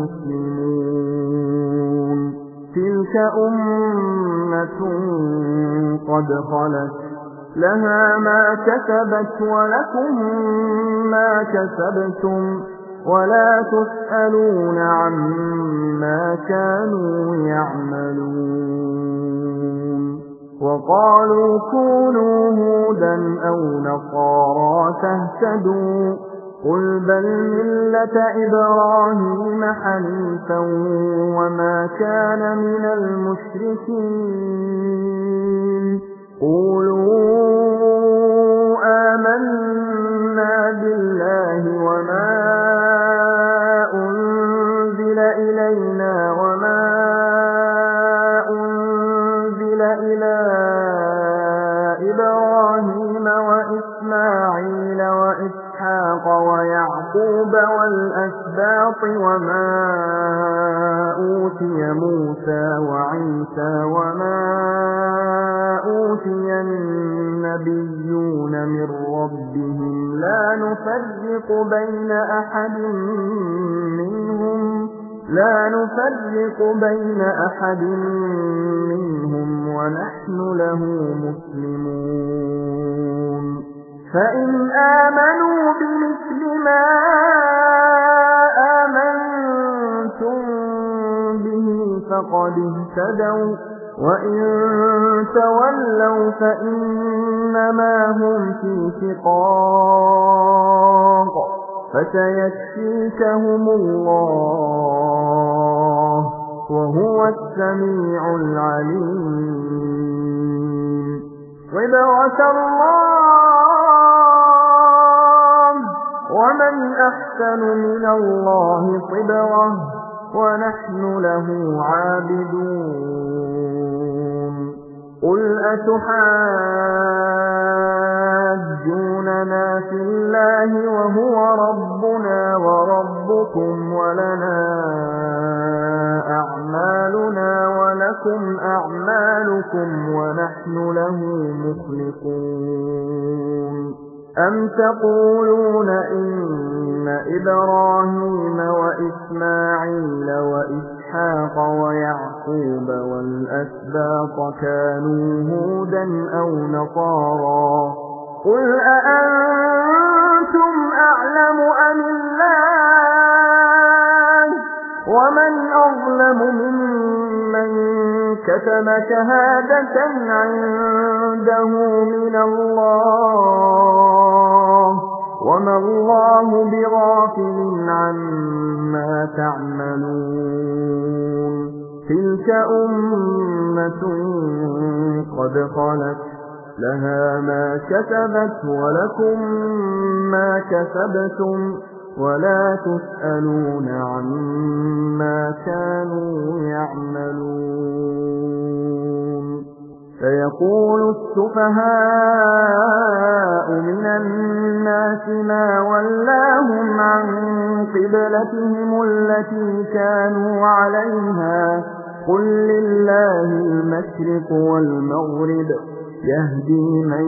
مُسْلِمُونَ تِلْكَ أُمَّةٌ قَدْ خَلَتْ لَهَا مَا كَسَبَتْ وَلَكُم مَّا كَسَبْتُمْ وَلَا تُسْأَلُونَ عَمَّا كَانُوا يَعْمَلُونَ وَقَالُوا كُونُوا هُودًا أَوْ نَصَارَىٰ تَهْتَدُوا قُلْ بَلْ مِلَّةَ إِبْرَاهِيمَ حَنِيفًا وَمَا كَانَ مِنَ الْمُشْرِكِينَ قُولُوا آمَنَّا بِاللَّهِ وَمَا أُنزِلَ إِلَيْنَا وَمَا أُنزِلَ إِلَىٰ إِبْرَاهِيمَ وَإِسْمَاعِيلَ وَإِسْحَاقَ وَيَعْقُوبَ وَالْأَسْبَاطِ وَمَا أُوتِيَ مُوسَىٰ وَعِيسَىٰ وَمَا أُوتِيَ النَّبِيُّونَ مِن رَّبِّهِمْ لَا نُفَرِّقُ بَيْنَ أَحَدٍ مِّنْهُمْ وَنَحْنُ لَهُ مُسْلِمُونَ فَإِنْ آمَنُوا بِمِثْلِ مَا آمَنتُم بِهِ فَقَدِ اهْتَدَوْا وَإِن تَوَلَّوْا فَإِنَّمَا هُمْ فِي شِقَاقٍ فَسَيَكْفِيكَهُمُ اللَّهُ وَهُوَ السَّمِيعُ الْعَلِيمُ صِبْغَةَ اللَّهِ وَمَنْ أَحْسَنُ مِنَ اللَّهِ صِبْغَةً وَنَحْنُ لَهُ عَابِدُونَ قُلْ أَتُحَاجُّونَنَا فِي اللَّهِ وَهُوَ رَبُّنَا وَرَبُّكُمْ وَلَنَا أَعْمَالُنَا وَلَكُمْ أَعْمَالُكُمْ وَنَحْنُ لَهُ مُخْلِصُونَ أَمْ تَقُولُونَ إِنَّ إِبْرَاهِيمَ وَإِسْمَاعِيلَ وَإِسْحَاقَ وَيَعْقُوبَ وَالْأَسْبَاطَ كَانُوا هُودًا أَوْ نَصَارَىٰ قُلْ أَأَنتُمْ أَعْلَمُ أَمِ اللَّهُ وَمَنْ أَظْلَمُ مِمَّن كَتَمَ شَهَادَةً عِندَهُ مِنَ اللَّهِ وَمَا اللَّهُ بِغَافِلٍ عَمَّا تَعْمَلُونَ تِلْكَ أُمَّةٌ قَدْ خَلَتْ لَهَا مَا كَسَبَتْ وَلَكُم مَّا كَسَبْتُمْ وَلَا تُسْأَلُونَ عَمَّا كَانُوا يَعْمَلُونَ سَيَقُولُ السُّفَهَاءُ مِنَ النَّاسِ مَا وَلَّاهُمْ عَن قِبْلَتِهِمُ الَّتِي كَانُوا عَلَيْهَا قُل لِّلَّهِ الْمَشْرِقُ وَالْمَغْرِبُ يَهْدِي مَن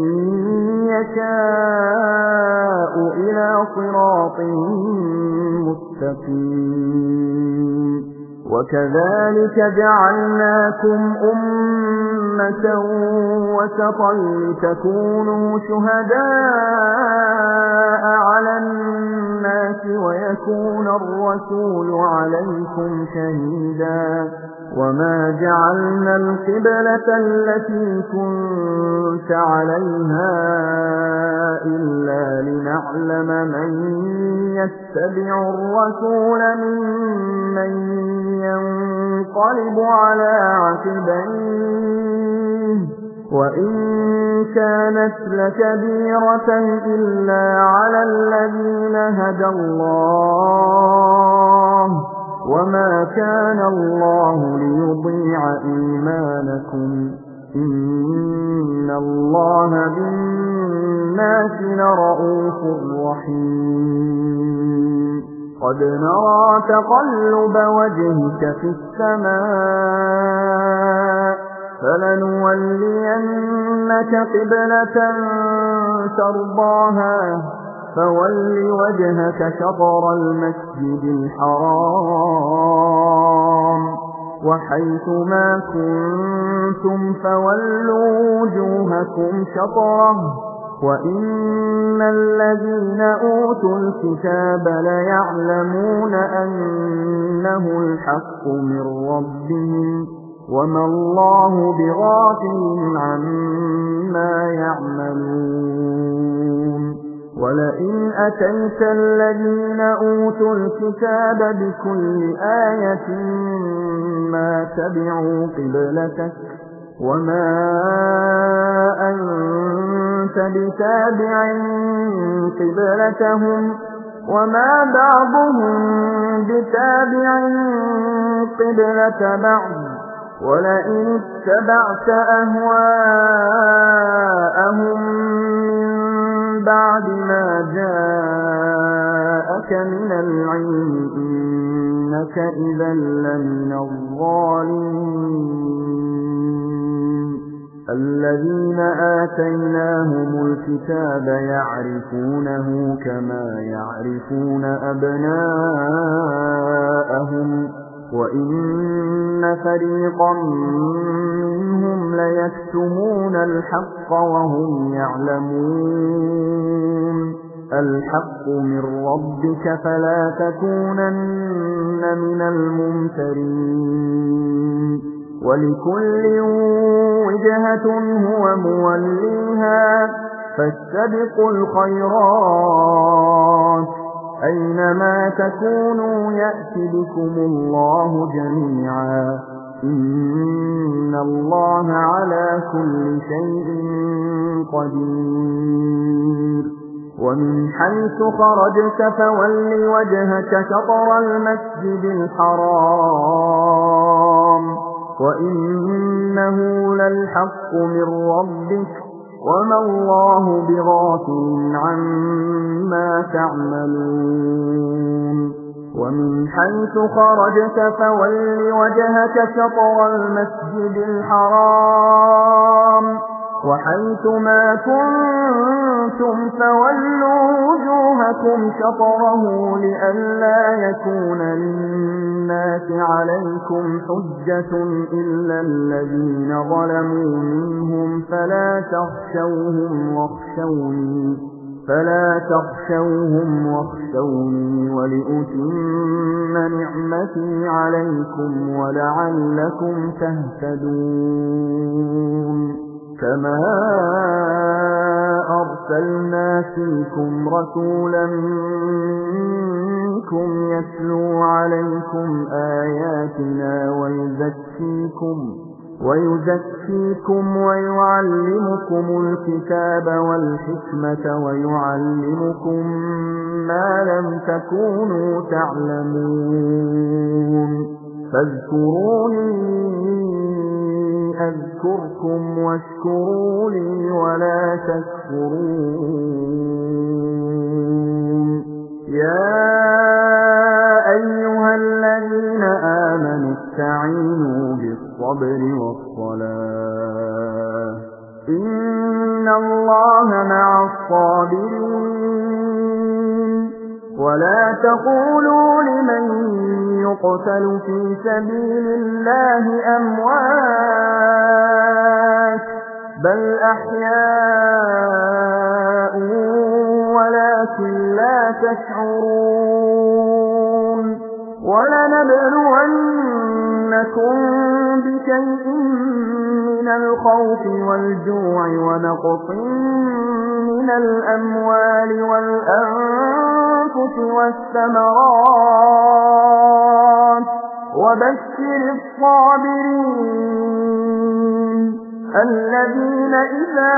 يَشَاءُ إِلَىٰ صِرَاطٍ مُّسْتَقِيمٍ وَكَذَلِكَ جَعَلْنَاكُمْ أُمَّةً وَسَطًا لِّتَكُونُوا شُهَدَاءَ عَلَى النَّاسِ وَيَكُونَ الرَّسُولُ عَلَيْكُمْ شَهِيدًا وَمَا جَعَلْنَا الْقِبْلَةَ الَّتِي كُنتَ عَلَيْهَا إِلَّا لِنَعْلَمَ مَن يَتَّبِعُ الرَّسُولَ مِمَّن يَنقَلِبُ عَلَىٰ عَقِبَيْهِ وَإِن كَانَتْ لَكَبِيرَةً إِلَّا عَلَى الَّذِينَ هَدَى اللَّهُ وما كان الله ليضيع إيمانكم إن الله بالناس لرءوف رحيم قد نرى تقلب وجهك في السماء فلنولينك قبلة ترضاها فول وجهك شطر المسجد الحرام وحيث ما كنتم فولوا وجوهكم شطره وإن الذين أوتوا الكتاب ليعلمون أنه الحق من ربهم وما الله بغافل عما يعملون ولئن أتيت الذين أوتوا الكتاب بكل آية ما تبعوا قبلتك وما أنت بتابع قبلتهم وما بعضهم بتابع قبلة بعض ولئن اتبعت أهواءهم من بعد ما جاءك من العلم إنك إذا لمن الظالمين الذين آتيناهم الكتاب يعرفونه كما يعرفون أبناءهم وإن فريقا منهم ليكتمون الحق وهم يعلمون الحق من ربك فلا تكونن من الممترين ولكل وجهة هو موليها فاستبقوا الخيرات أينما تكونوا يأتي بكم الله جميعا إن الله على كل شيء قدير ومن حيث خرجت فول وجهك شطر المسجد الحرام وإنه للحق من ربك وما الله بغافل عما تعملون ومن حيث خرجت فول وجهك شطر المسجد الحرام وحيث ما كنتم فولوا وجوهكم شطره لئلا يكون للناس عليكم حجة إلا الذين ظلموا منهم فلا تخشوهم واخشوني ولأتم نعمتي عليكم ولعلكم تهتدون كما أرسلنا فيكم رسولا منكم يتلو عليكم آياتنا ويزكيكم ويعلمكم الكتاب والحكمة ويعلمكم ما لم تكونوا تعلمون فاذكروني أذكركم واشكروا لي ولا تكفرون يا أيها الذين آمنوا استعينوا بالصبر والصلاة إن الله مع الصابرين ولا تقولوا لمن يقتل في سبيل الله أموات بل أحياء ولكن لا تشعرون ولنبلونكم بشيء من الخوف والجوع ونقص من الأموال والأنفس والثمرات وبشر الصابرين الذين إذا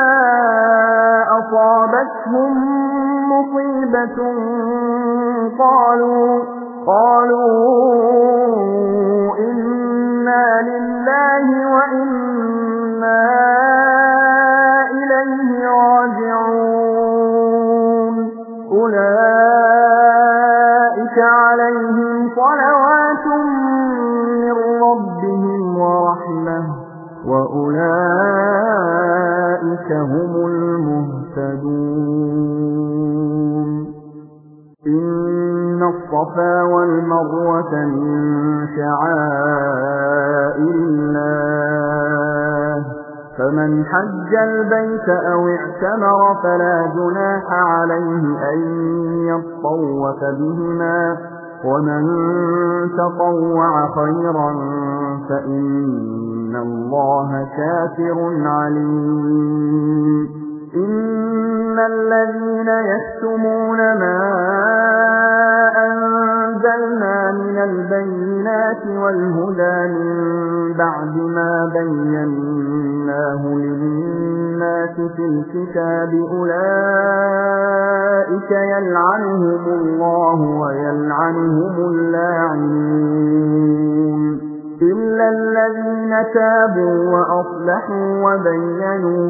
أصابتهم مصيبة قالوا إنا لله وإنا إليه راجعون أولئك عليهم صلوات من ربهم ورحمة وأولئك هم المهتدون إن الصفا والمروة من شعائر الله فمن حج البيت أو اعتمر فلا جناح عليه أن يطوف بهما ومن تطوع خيرا فإن الله شاكر عليم إن الذين يكتمون ما أنزلنا من البينات والهدى من بعد ما بيناه للناس في الكتاب أولئك يلعنهم الله ويلعنهم اللاعنون إلا الذين تابوا وأصلحوا وبينوا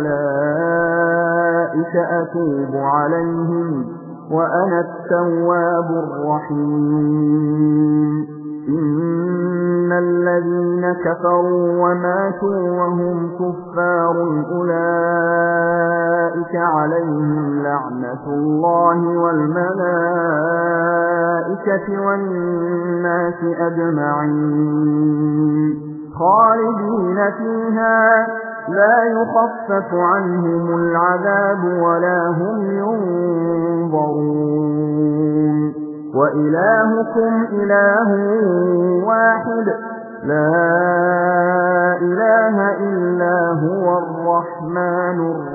فأولئك أتوب عليهم وأنا التواب الرحيم إن الذين كفروا وماتوا وهم كفار أولئك عليهم لعنة الله والملائكة والناس أجمعين خالدين فيها لا يخفف عنهم العذاب ولا هم ينظرون وإلهكم إله واحد لا إله إلا هو الرحمن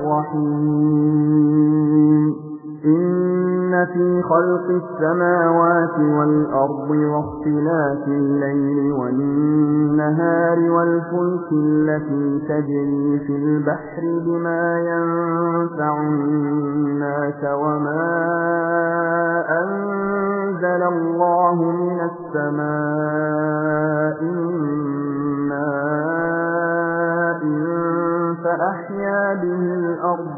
الرحيم إن في خلق السماوات والأرض واختلاف الليل والنهار والفلك التي تجري في البحر بما ينفع الناس وما أنزل الله من السماء من ماء فأحيا به الأرض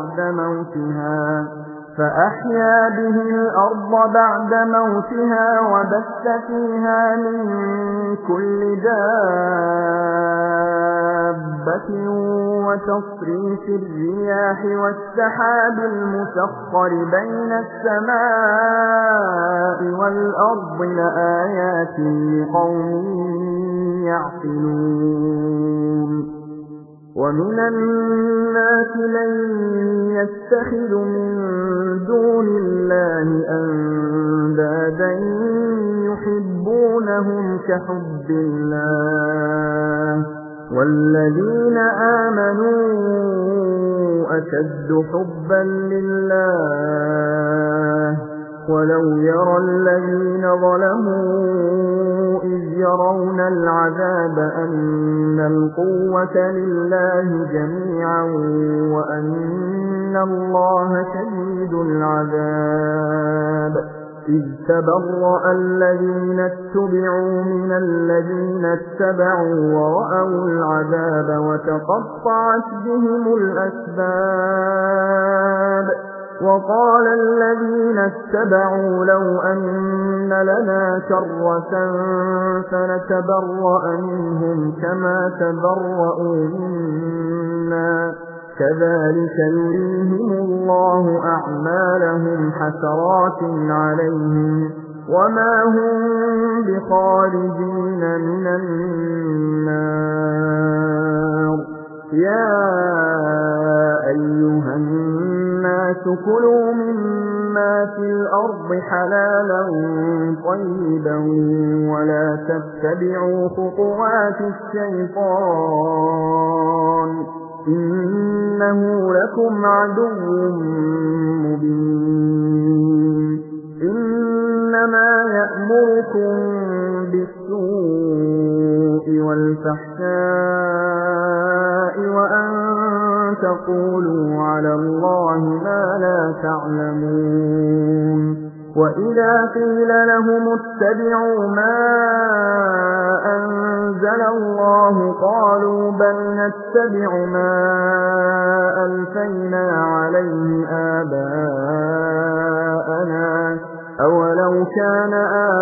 بعد موتها وبث فيها من كل دابة وتصريف الرياح والسحاب المسخر بين السماء والأرض لآيات لقوم يعقلون ومن الناس من يتخذ من دون الله أندادا يحبونهم كحب الله والذين آمنوا أشد حبا لله ولو يرى الذين ظلموا إذ يرون العذاب أن القوة لله جميعا وأن الله شديد العذاب إذ تبرأ الذين اتبعوا من الذين اتبعوا ورأوا العذاب وتقطعت بهم الأسباب وقال الذين اتبعوا لو أن لنا كرة فنتبرأ منهم كما تبرأوا منا كذلك يريهم الله أعمالهم حسرات عليهم وما هم بخارجين من النار يا أيها الناس كلوا مما في الأرض حلالا طيبا ولا تتبعوا خطوات الشيطان إنه لكم عدو مبين إنما يأمركم بالسوء والفحشاء وأن تقولوا على الله ما لا تعلمون وإذا قيل لهم اتبعوا ما أنزل الله قالوا بل نتبع ما ألفينا عليه آباءنا أولو كان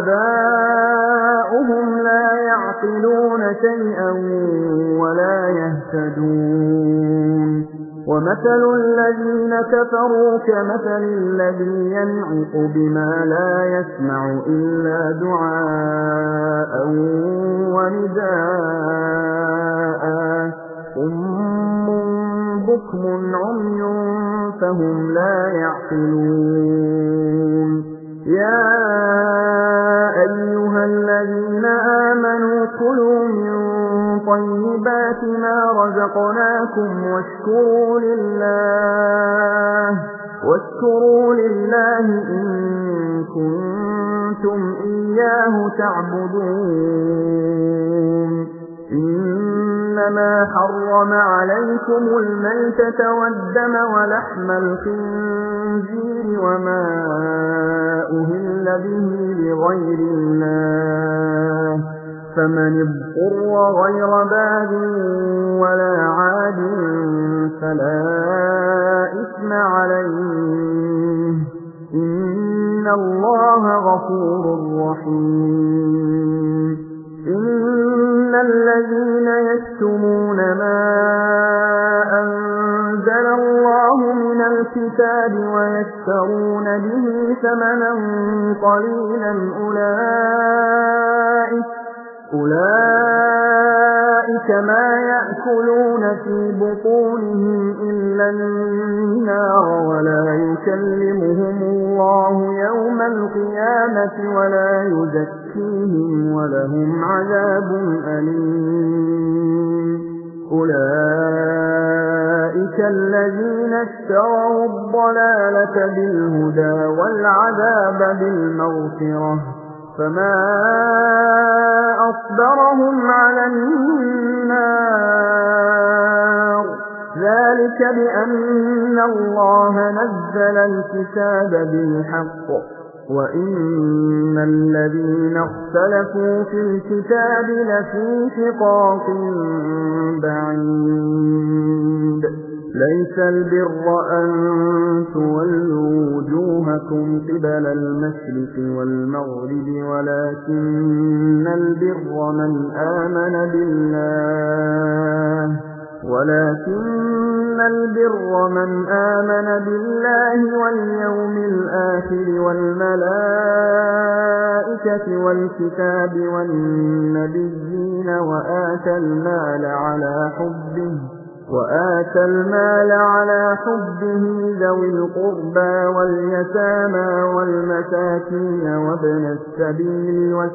آباؤهم لا يعقلون شيئا ولا يهتدون ومثل الذين كفروا كمثل الذي ينعق بما لا يسمع إلا دعاء ونداء صم بكم عمي فهم لا يعقلون يا أيها الذين آمنوا كلوا من طيبات ما رزقناكم واشكروا لله إن كنتم إياه تعبدون إنما حرم عليكم الميتة والدم ولحم الخنزير وما أهل به لغير الله فمن اضطر غير باغ ولا عاد فلا إثم عليه إن الله غفور رحيم إن الذين يكتمون ما أنزل الله من الكتاب ويشترون به ثمنا قليلا أولئك ما يأكلون في بطونهم إلا النار ولا يكلمهم الله يوم القيامة ولا يزكيهم ولهم عذاب أليم أولئك الذين اشتروا الضلالة بالهدى والعذاب بالمغفرة فما أصبرهم على النار ذلك بأن الله نزل الكتاب بالحق وإن الذين اختلفوا في الكتاب لفي شقاق بعيد ليس البر أن تولوا وجوهكم قبل المشرق والمغرب ولكن البر من آمن بالله واليوم الآخر والملائكة والكتاب والنبيين وآتى المال على حبه ذوي القربى واليتامى والمساكين وابن السبيل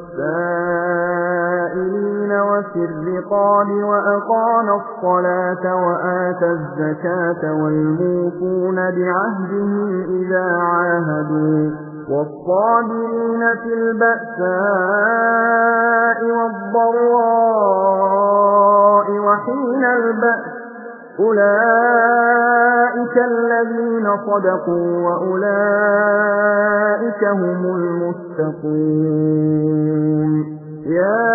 والسائلين وفي الرقاب وأقام الصلاة وآتى الزكاة والموفون بعهدهم إذا عاهدوا والصابرين في البأساء والضراء وحين البأس أولئك الذين صدقوا وأولئك هم المتقون يا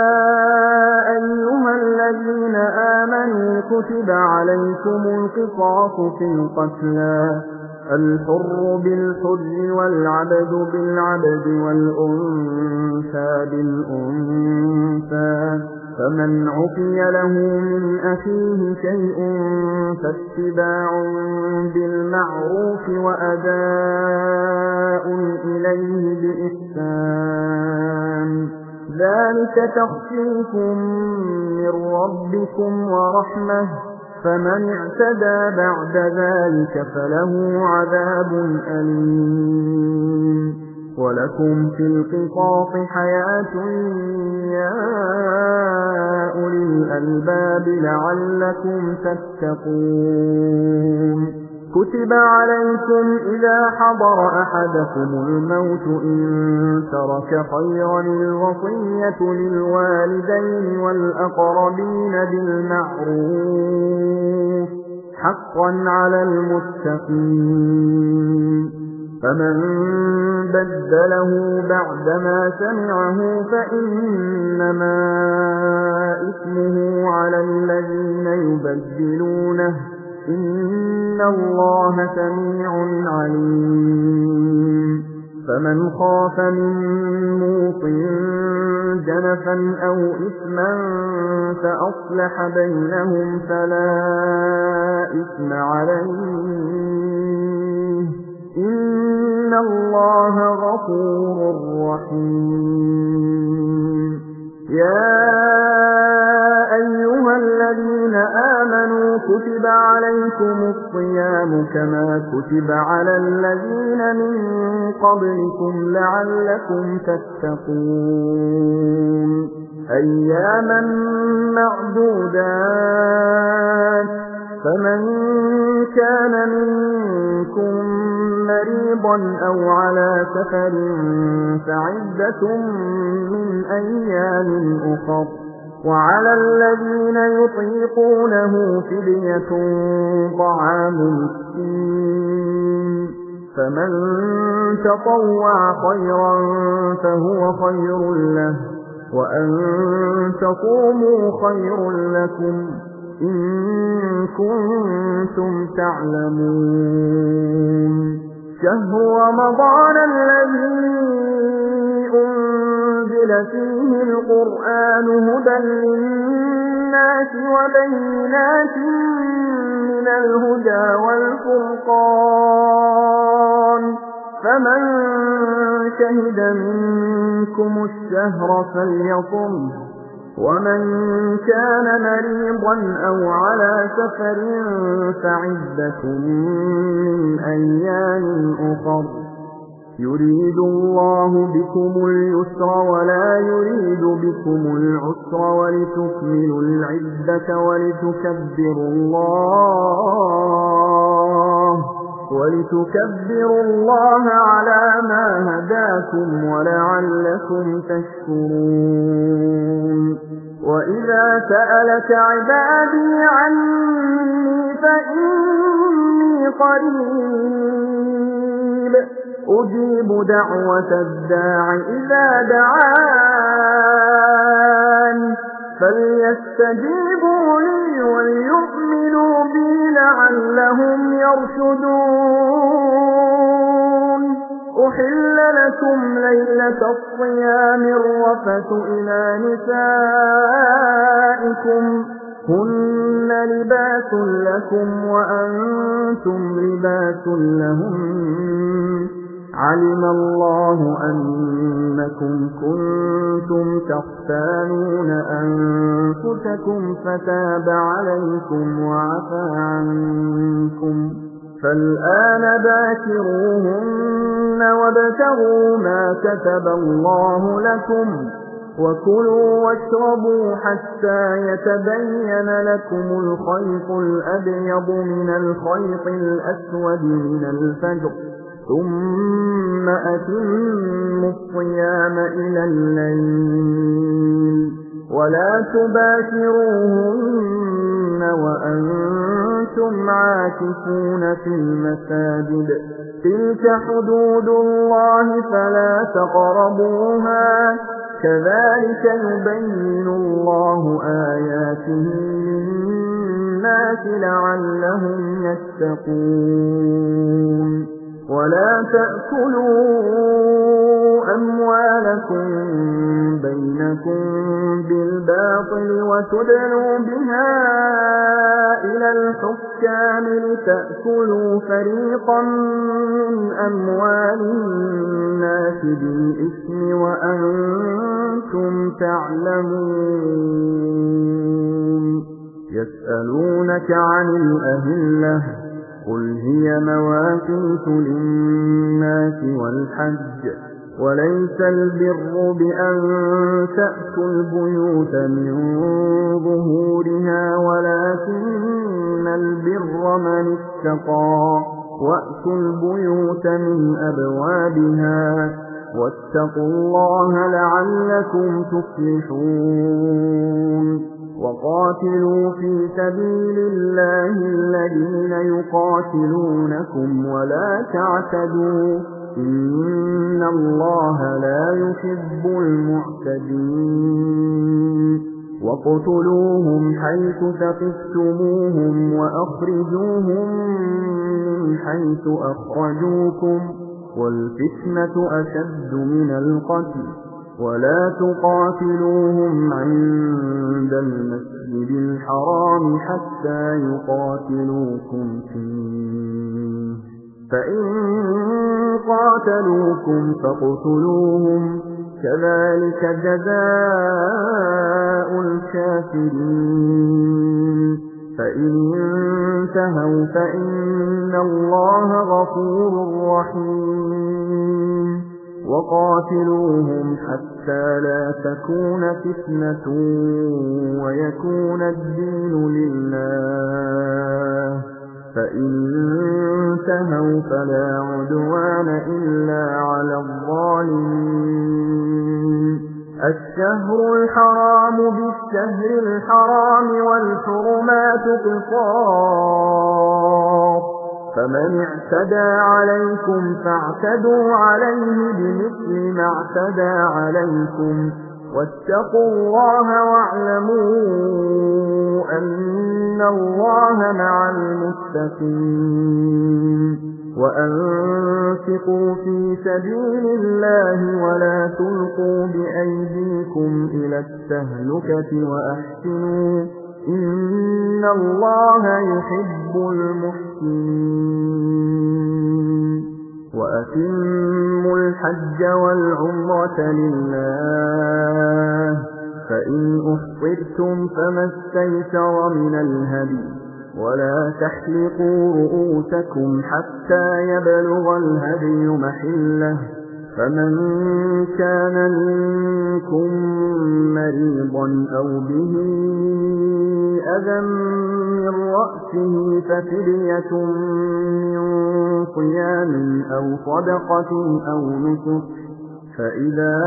أيها الذين آمنوا كتب عليكم القصاص في القتلى الحر بالحر والعبد بالعبد والأنثى بالأنثى فمن عفي له من أخيه شيء فاتباع بالمعروف وأداء إليه بإحسان ذلك تخفيف من ربكم ورحمة فمن اعتدى بعد ذلك فله عذاب أليم ولكم في القصاص حياة يا أولي الألباب لعلكم تتقون كتب عليكم إذا حضر أحدكم الموت إن ترك خيرا الوصية للوالدين والأقربين بالمعروف حقا على المتقين فمن بدله بعدما سمعه فإنما إثمه على الذين يبدلونه إن الله سميع عليم فمن خاف من موصٍ جنفا أو إثما فأصلح بينهم فلا إثم عليه إن الله غفور رحيم يا أيها الذين آمنوا كتب عليكم الصيام كما كتب على الذين من قبلكم لعلكم تتقون أياما معدودات فمن كان منكم مريضا أو على سفر فعدة من أيام أخر وعلى الذين يطيقونه فدية طعام مسكين فمن تطوع خيرا فهو خير له وأن تصوموا خير لكم إن كنتم تعلمون شهر رمضان الذي أنزل فيه القرآن هدى للناس وبينات من الهدى والفرقان فمن شهد منكم الشهر فليصم ومن كان مريضا أو على سفر فعدة من أيام أخر يريد الله بكم اليسر ولا يريد بكم العسر ولتكملوا العدة ولتكبروا الله على ما هداكم ولعلكم تشكرون وإذا سألك عبادي عني فإني قريب أجيب دعوة الداع إذا دعان فليستجيبوا لي وليؤمنوا بي لعلهم يرشدون أحل لكم ليلة الصيام الرفث إلى نسائكم هن لباس لكم وأنتم لباس لهم علم الله أنكم كنتم تختانون أنفسكم فتاب عليكم وعفى عنكم فالآن باشروهن وابتغوا ما كتب الله لكم وكلوا واشربوا حتى يتبين لكم الخيط الأبيض من الخيط الأسود من الفجر ثم أتموا الصيام إلى الليل ولا تباشروهن وأنتم عاكفون في المساجد تلك حدود الله فلا تقربوها كذلك يبين الله آياته للناس لعلهم يتقون ولا تأكلوا أموالكم بينكم بالباطل وتدلوا بها إلى الحكام لتأكلوا فريقا من أموال الناس بالإثم وأنتم تعلمون يسألونك عن الأهلة قل هي مواقيت للناس والحج وليس البر بأن تأتوا البيوت من ظهورها ولكن البر من اتقى وأتوا البيوت من أبوابها واتقوا الله لعلكم تفلحون وقاتلوا في سبيل الله الذين يقاتلونكم ولا تعتدوا إن الله لا يحب المعتدين وَاقْتُلُوهُمْ حَيْثُ ثَقِفْتُمُوهُمْ وَأَخْرِجُوهُمْ مِنْ حَيْثُ أَخْرَجُوكُمْ وَالْفِتْنَةُ أَشَدُّ مِنَ الْقَتْلِ وَلَا تُقَاتِلُوهُمْ عِندَ الْمَسْجِدِ الْحَرَامِ حَتَّى يُقَاتِلُوكُمْ فِيهِ فَإِن قَاتَلُوكُمْ فَاقْتُلُوهُمْ كَذَلِكَ جَزَاءُ الْكَافِرِينَ فَإِنِ انتَهَوْا فَإِنَّ اللَّهَ غَفُورٌ رَّحِيمٌ وَقَاتِلُوهُمْ حَتَّى لَا تَكُونَ فِتْنَةٌ وَيَكُونَ الدِّينُ لِلَّهِ فَإِن انتهوا فَلَا عُدْوَانَ إِلَّا عَلَى الظَّالِمِينَ الشَّهْرُ الْحَرَامُ بِالشَّهْرِ الْحَرَامِ وَالْحُرُمَاتُ قِصَاصٌ فَمَنِ اعْتَدَىٰ عَلَيْكُمْ فَاعْتَدُوا عَلَيْهِ بِمِثْلِ مَا اعْتَدَىٰ عَلَيْكُمْ وَاتَّقُوا اللَّهَ وَاعْلَمُوا أَنَّ اللَّهَ مَعَ الْمُتَّقِينَ وَأَنفِقُوا فِي سَبِيلِ اللَّهِ وَلَا تُلْقُوا بِأَيْدِيكُمْ إِلَى التَّهْلُكَةِ وَأَحْسِنُوا إِنَّ اللَّهَ يُحِبُّ الْمُحْسِنِينَ وَأَتِمُّوا الْحَجَّ وَالْعُمْرَةَ لِلَّهِ فَإِنْ أُحْصِرْتُمْ فَمَا اسْتَيْسَرَ مِنَ الْهَدْيِ وَلَا تَحْلِقُوا رُءُوسَكُمْ حَتَّى يَبْلُغَ الْهَدْيُ مَحِلَّهُ فَمَنْ كَانَ مِنكُم مَّرِيضًا أَوْ بِهِ أَذًى مِّن رَّأْسِهِ فَفِدْيَةٌ مِّن صِيَامٍ أَوْ صَدَقَةٍ أَوْ نُسُكٍ فَإِذَا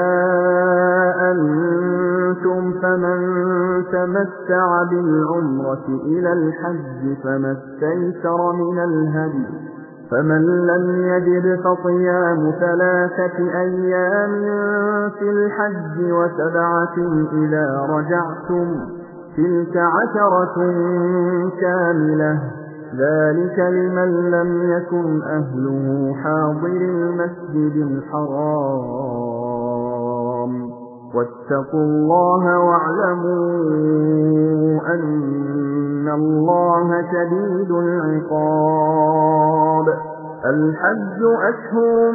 أَمِنتُمْ فَمَن تَمَتَّعَ بِالْعُمْرَةِ إِلَى الْحَجِّ فَمَا اسْتَيْسَرَ مِنَ الْهَدْيِ فَمَن لَّمْ يَجِدْ فَصِيَامُ 3 أيام في الحج و7 إذا رجعتم تلك 10 كاملة ذلك لمن لم يكن أهله حاضر المسجد الحرام واتقوا الله واعلموا أن الله شديد العقاب الحج أشهر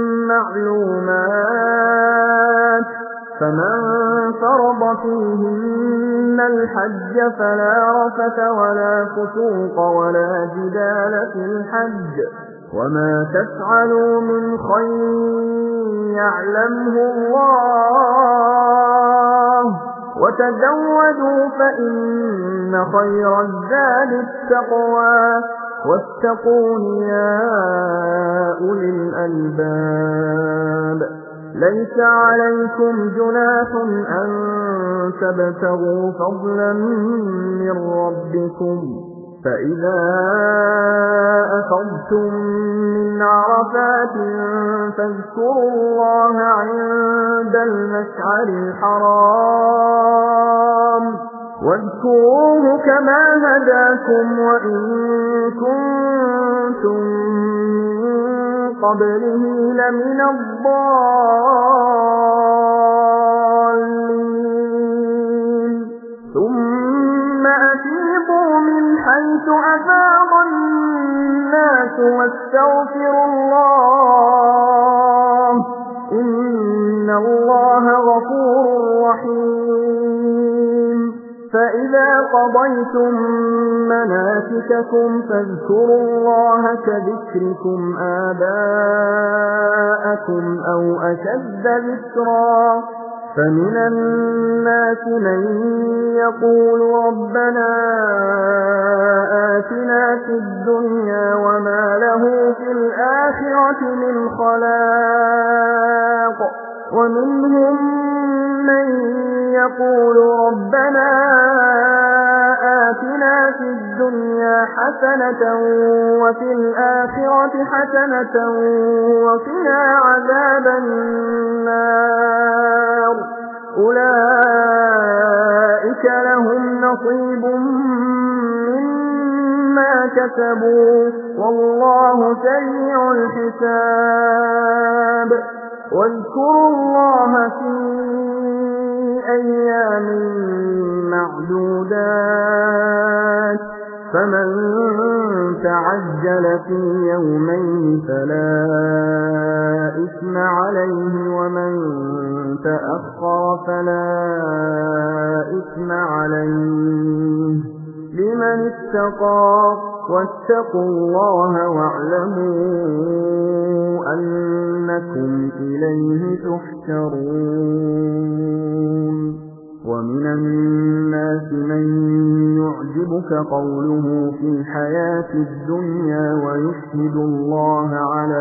معلومات فمن فرض فيهن الحج فلا رفث ولا فسوق ولا جدال في الحج وما تفعلوا من خير يعلمه الله وتزودوا فإن خير الزاد التقوى واتقون يا أولي الألباب ليس عليكم جناح أن تبتغوا فضلا من ربكم فإذا أفضتم من عرفات فاذكروا الله عند المشعر الحرام واذكروه كما هداكم وإن كنتم قبله لمن الضالين ثم أفيضوا من حيث أفاض الناس واستغفروا الله إن الله غفور رحيم فإذا قضيتم مناسككم فاذكروا الله كذكركم آباءكم أو أشد ذكرا فمن الناس من يقول ربنا آتنا في الدنيا وما له في الآخرة من خلاق ومنهم من يقول ربنا آتنا في الدنيا حسنة وفي الآخرة حسنة وقنا عذاب النار أولئك لهم نصيب مما كسبوا والله سريع الحساب واذكروا الله في أيام معدودات فمن تعجل في يومين فلا إثم عليه ومن تأخر فلا إثم عليه لمن اتقى واتقوا الله واعلموا أنكم إليه تحشرون ومن الناس من يعجبك قوله في الحياة الدنيا ويشهد الله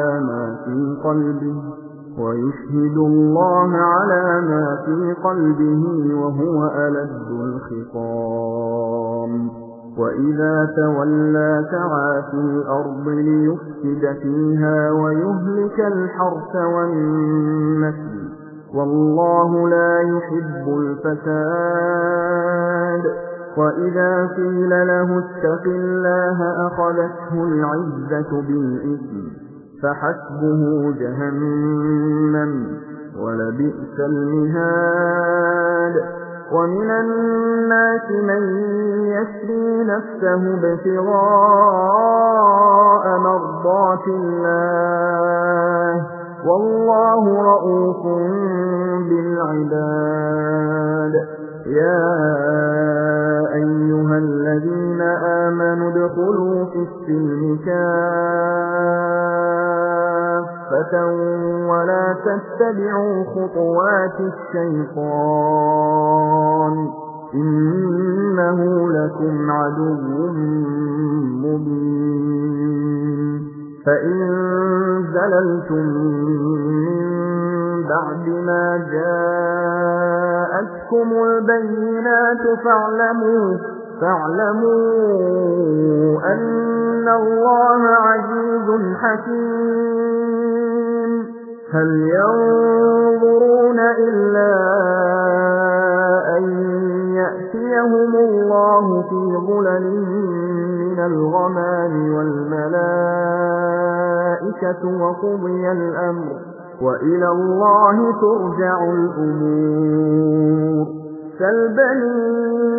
على ما في قلبه وهو ألد الخصام وإذا تولى سعى في الأرض ليفسد فيها ويهلك الحرث والنسل والله لا يحب الفساد وإذا قيل له اتق الله أخذته العزة بالإثم فحسبه جهنم ولبئس المهاد ومن الناس من يشري نفسه ابتغاء مرضات الله والله رؤوف بالعباد يا أيها الذين آمنوا ادخلوا في السلم كافة ولا تتبعوا خطوات الشيطان إنه لكم عدو مبين فإن زللتم من بعد ما جاءتكم البينات فاعلموا أن الله عزيز حكيم هل ينظرون إلا أن يأتيهم الله في ظلل من الغمام والملائكة وقضي الأمر وإلى الله ترجع الأمور سل بني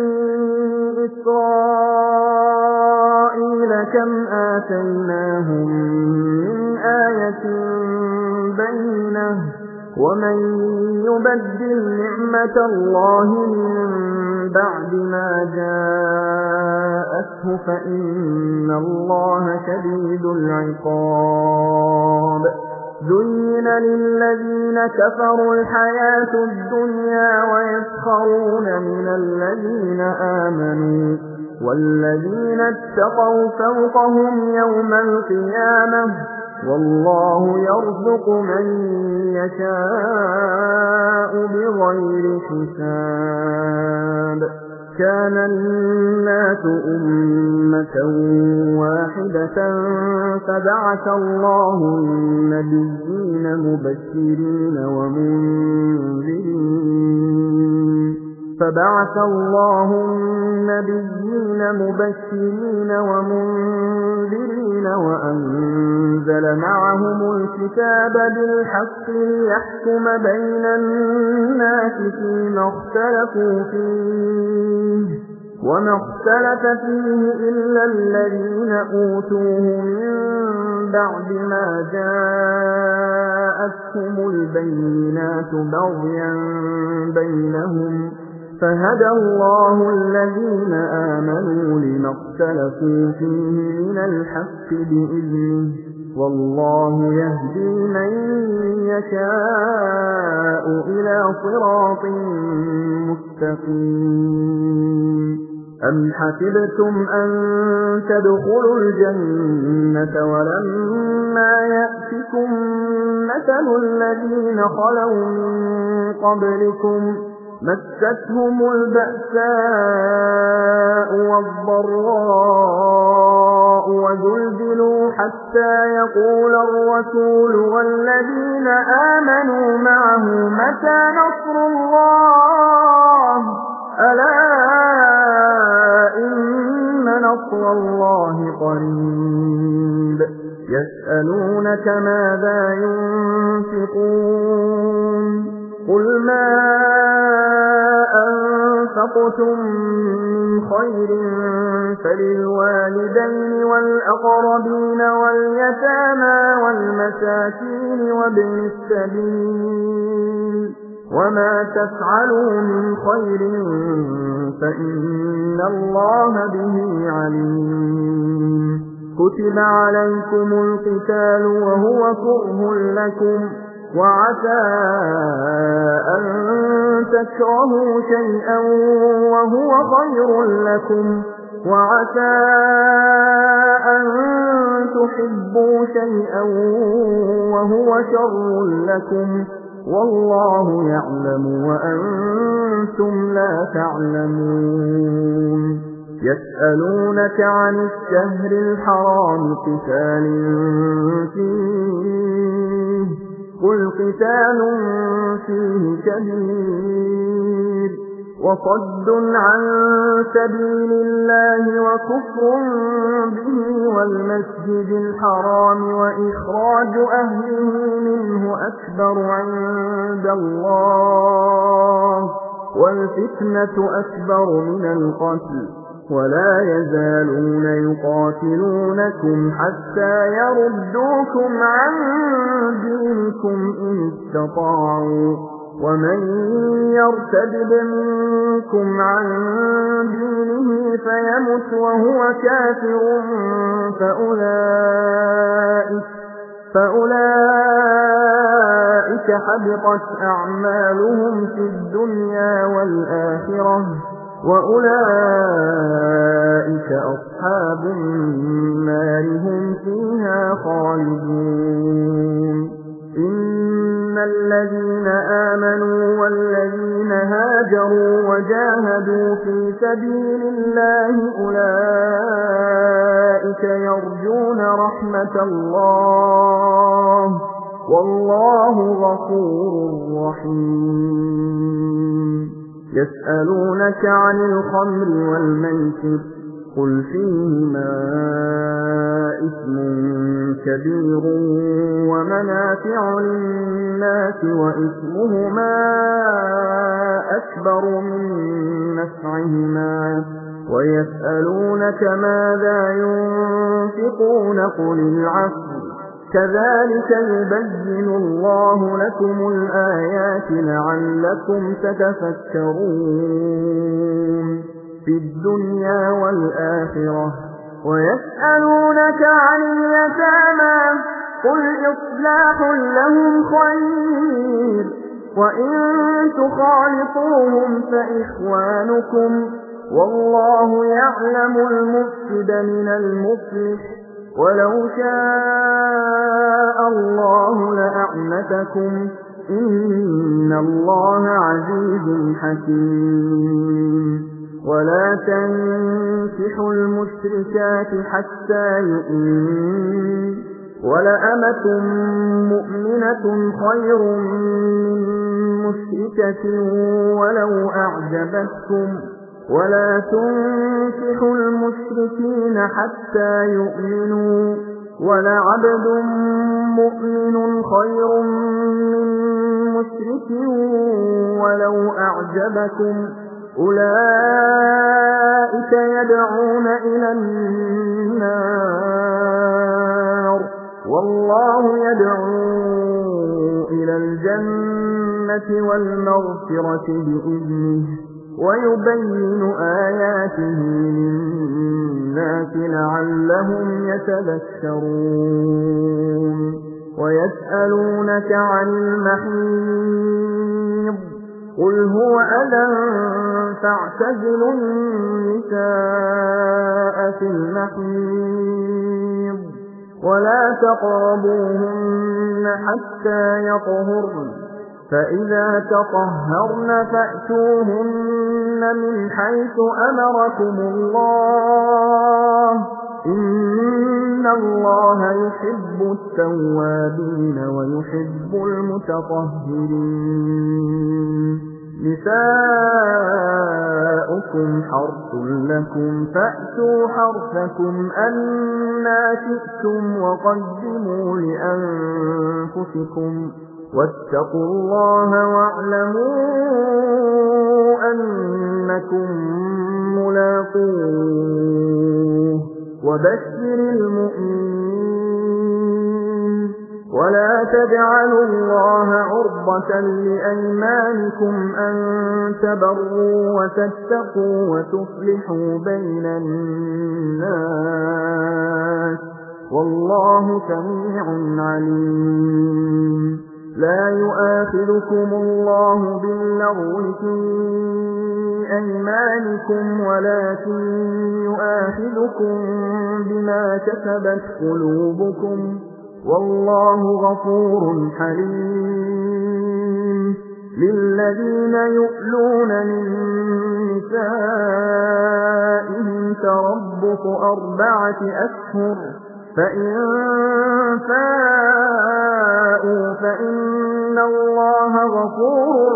إسرائيل كم آتيناهم من آية بينة ومن يبدل نعمة الله من بعد ما جاءته فإن الله شديد العقاب زين للذين كفروا الحياة الدنيا ويسخرون من الذين آمنوا والذين اتقوا فوقهم يوم القيامة والله يرزق من يشاء بغير حساب كان الناس أمة واحدة فبعث الله النبيين مبشرين ومنذرين وأنزل معهم الكتاب بالحق ليحكم بين الناس فيما اختلفوا فيه وما اختلف فيه إلا الذين أوتوه من بعد ما جاءتهم البينات بغيا بينهم فهدى الله الذين آمنوا لما اختلفوا فيه من الحق بإذنه والله يهدي من يشاء إلى صراط مستقيم أم حسبتم أن تدخلوا الجنة ولما يأتكم مثل الذين خلوا من قبلكم مستهم البأساء والضراء وزلزلوا حتى يقول الرسول والذين آمنوا معه متى نصر الله ألا إن نصر الله قريب يسألونك ماذا ينفقون قل ما أنفقتم من خير فللوالدين والأقربين واليتامى والمساكين وابن السبيل وما تفعلوا من خير فإن الله به عليم كتب عليكم القتال وهو كره لكم وعسى أن تكرهوا شيئا وهو خير لكم وعسى أن تحبوا شيئا وهو شر لكم والله يعلم وأنتم لا تعلمون يسألونك عن الشهر الحرام قتال فيه قل قتال فيه كبير وصد عن سبيل الله وكفر به والمسجد الحرام وإخراج أهله منه أكبر عند الله والفتنة أكبر من القتل ولا يزالون يقاتلونكم حتى يردوكم عن دينكم إن استطاعوا ومن يرتد منكم عن دينه فيمت وهو كافر فأولئك حبطت أعمالهم في الدنيا والآخرة وأولئك أصحاب النار هم فيها خالدون إن الذين آمنوا والذين هاجروا وجاهدوا في سبيل الله أولئك يرجون رحمة الله والله غفور رحيم يسألونك عن الخمر والميسر قل فيهما إثم كبير ومنافع للناس وإثمهما أكبر من نفعهما ويسألونك ماذا ينفقون قل العفو كذلك يبين الله لكم الآيات لعلكم تتفكرون في الدنيا والآخرة ويسألونك عن اليتامى قل إصلاح لهم خير وإن تخالطوهم فإخوانكم والله يعلم المفسد من المصلح ولو شاء الله لأعنتكم إن الله عزيز حكيم ولا تنكحوا المشركات حتى يؤمنوا ولأمة مؤمنة خير من مشركة ولو أعجبتكم ولا تنكحوا المشركين حتى يؤمنوا ولعبد مؤمن خير من مشرك ولو أعجبكم أولئك يدعون إلى النار والله يدعو إلى الجنة والمغفرة بإذنه ويبين آياته للناس لعلهم يتذكرون ويسألونك عن المحيض قل هو أذى فاعتزلوا النساء في المحيض ولا تقربوهن حتى يطهرن فإذا تطهرن فأتوهن من حيث أمركم الله إن الله يحب التوابين ويحب المتطهرين نساؤكم حرث لكم فأتوا حرثكم أنى شئتم وقدموا لأنفسكم واتقوا الله واعلموا أنكم ملاقوه وبشر المؤمنين ولا تجعلوا الله عرضة لأيمانكم أن تبروا وتتقوا وتصلحوا بين الناس والله سميع عليم لا يؤاخذكم الله باللغو في أيمانكم ولكن يؤاخذكم بما كسبت قلوبكم والله غفور حليم للذين يؤلون من نسائهم تربص 4 أشهر فإن فاءوا فإن الله غفور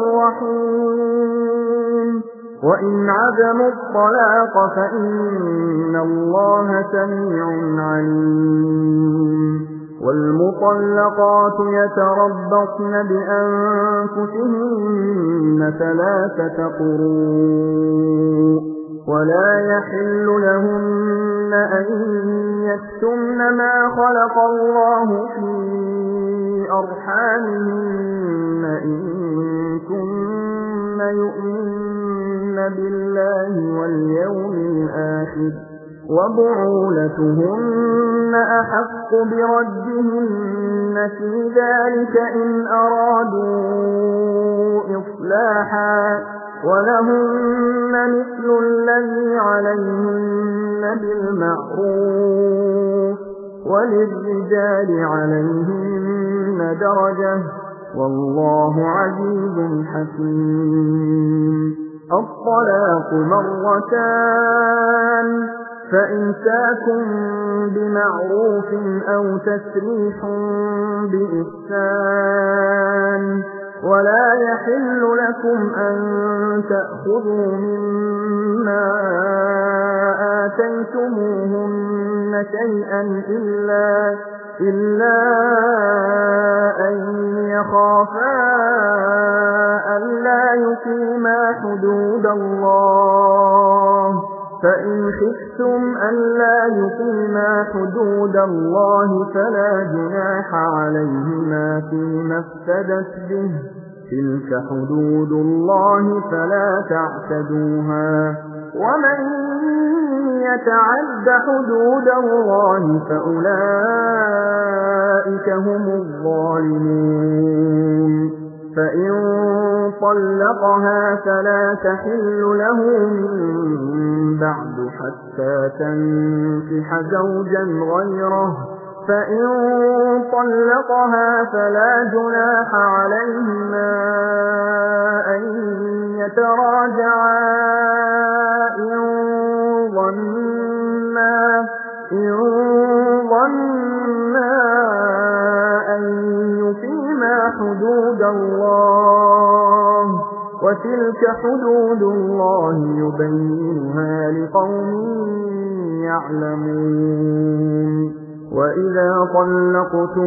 رحيم وإن عزموا الطلاق فإن الله سميع عليم والمطلقات يتربصن بأنفسهن 3 قروء ولا يحل لهن أن يكتمن ما خلق الله في أرحامهن إن كن يؤمن بالله واليوم الآخر وبعولتهن أحق بردهن في ذلك إن أرادوا إصلاحا ولهن مثل الذي عليهن بالمعروف وللرجال عليهن درجة والله عزيز حكيم الطلاق 2 فإمساك بمعروف أو تسريح بإحسان ولا يحل لكم أن تأخذوا مما آتيتموهن شيئا إلا أن يخافا ألا يقيما حدود الله فإن خفتم ألا يقيما حدود الله فلا جناح عليهما فيما افتدت به تلك حدود الله فلا تعتدوها ومن يتعد حدود الله فأولئك هم الظالمون فإن طلقها فلا تحل له من بعد حتى تنكح زوجا غيره فإن طلقها فلا جناح عليهما أن يتراجعا إن ظنا أن يقيما حدود الله وتلك حدود الله يبينها لقوم يعلمون وإذا طلقتم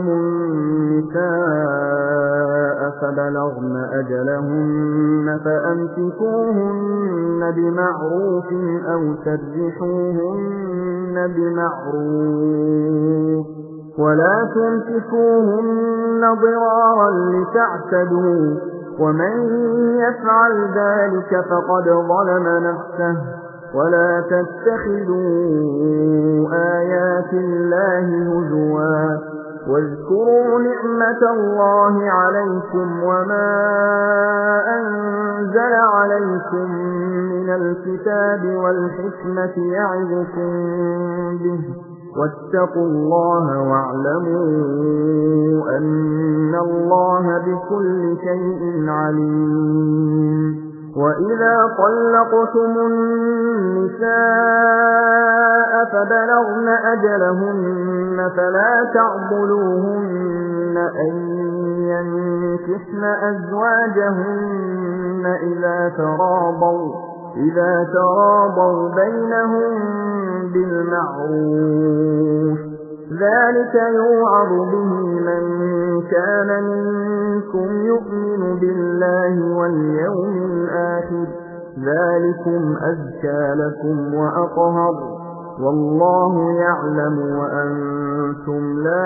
النساء فبلغن أجلهن فأمسكوهن بمعروف أو سرحوهن بمعروف ولا تمسكوهن ضرارا لتعتدوا ومن يفعل ذلك فقد ظلم نفسه ولا تتخذوا آيات الله هزوا واذكروا نعمة الله عليكم وما أنزل عليكم من الكتاب والحكمة يعظكم به واتقوا الله واعلموا أن الله بكل شيء عليم وإذا طلقتم النساء فبلغن أجلهن فلا تعضلوهن أن ينكحن أزواجهن إذا تراضوا بينهم بالمعروف ذلك يوعظ به من كان منكم يؤمن بالله واليوم الآخر ذلكم أزكى لكم وأطهر والله يعلم وأنتم لا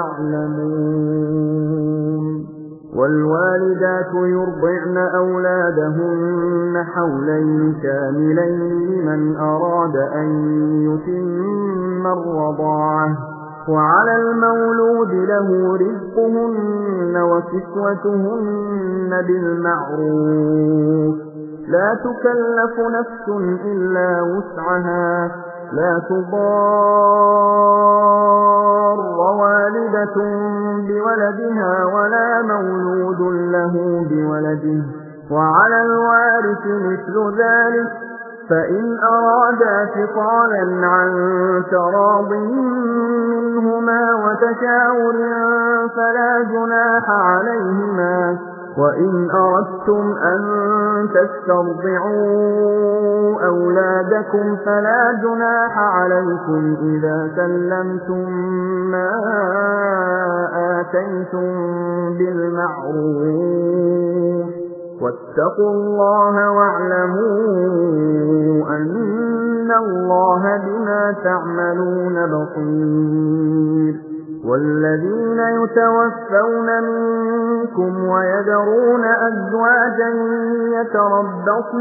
تعلمون والوالدات يرضعن أولادهن حولين كاملين لمن أراد أن يتم الرضاعة وعلى المولود له رزقهن وكسوتهن بالمعروف لا تكلف نفس إلا وسعها لا تضار والدة بولدها ولا مولود له بولده وعلى الوارث مثل ذلك فإن أرادا فصالا عن تراض منهما وتشاور فلا جناح عليهما وإن أردتم أن تسترضعوا أولادكم فلا جناح عليكم إذا سلمتم ما آتيتم بالمعروف واتقوا الله واعلموا أن الله بما تعملون بصير والذين يتوفون منكم ويذرون أزواجا يتربصن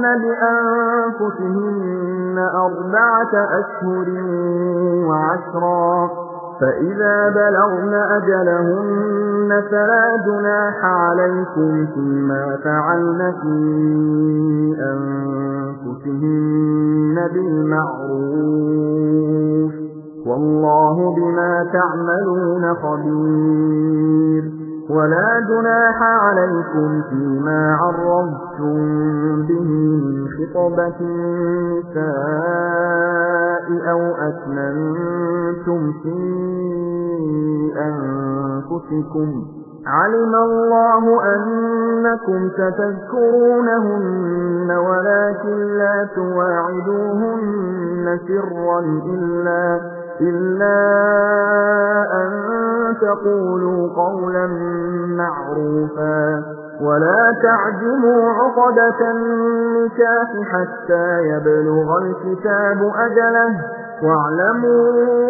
بأنفسهن 4 أشهر وعشرا فإذا بلغن أجلهن فلا جناح عليكم فيما فعلن في أنفسهن بالمعروف والله بما تعملون خبير ولا جناح عليكم فيما عرضتم به من خطبة النساء أو أكننتم في أنفسكم علم الله أنكم ستذكرونهن ولكن لا تواعدوهن سرا إلا أن تقولوا قولا معروفا ولا تعجلوا عقدة النكاح حتى يبلغ الكتاب أجله واعلموا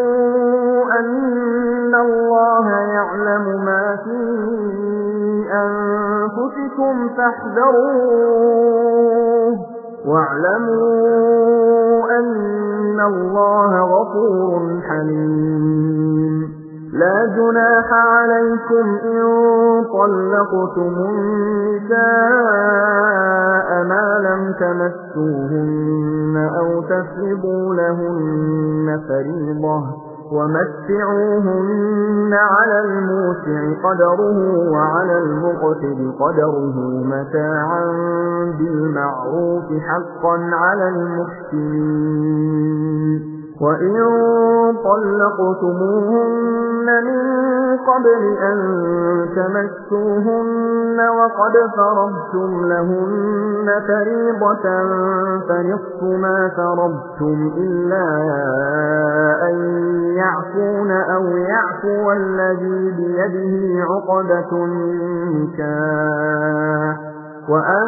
أن الله يعلم ما في أنفسكم فاحذروه واعلموا أن الله غفور حليم لا جناح عليكم إن طلقتم النساء ما لم تمسوهن أو تفرضوا لهن فريضة ومتعوهن على الموسع قدره وعلى المقتر قدره متاعا بالمعروف حقا على المحسنين وإن طلقتموهن من قبل أن تمسوهن وقد فرضتم لهن فريضة فنصف ما فرضتم إلا أن يعفون أو يعفو الذي بيده عقدة النكاح وأن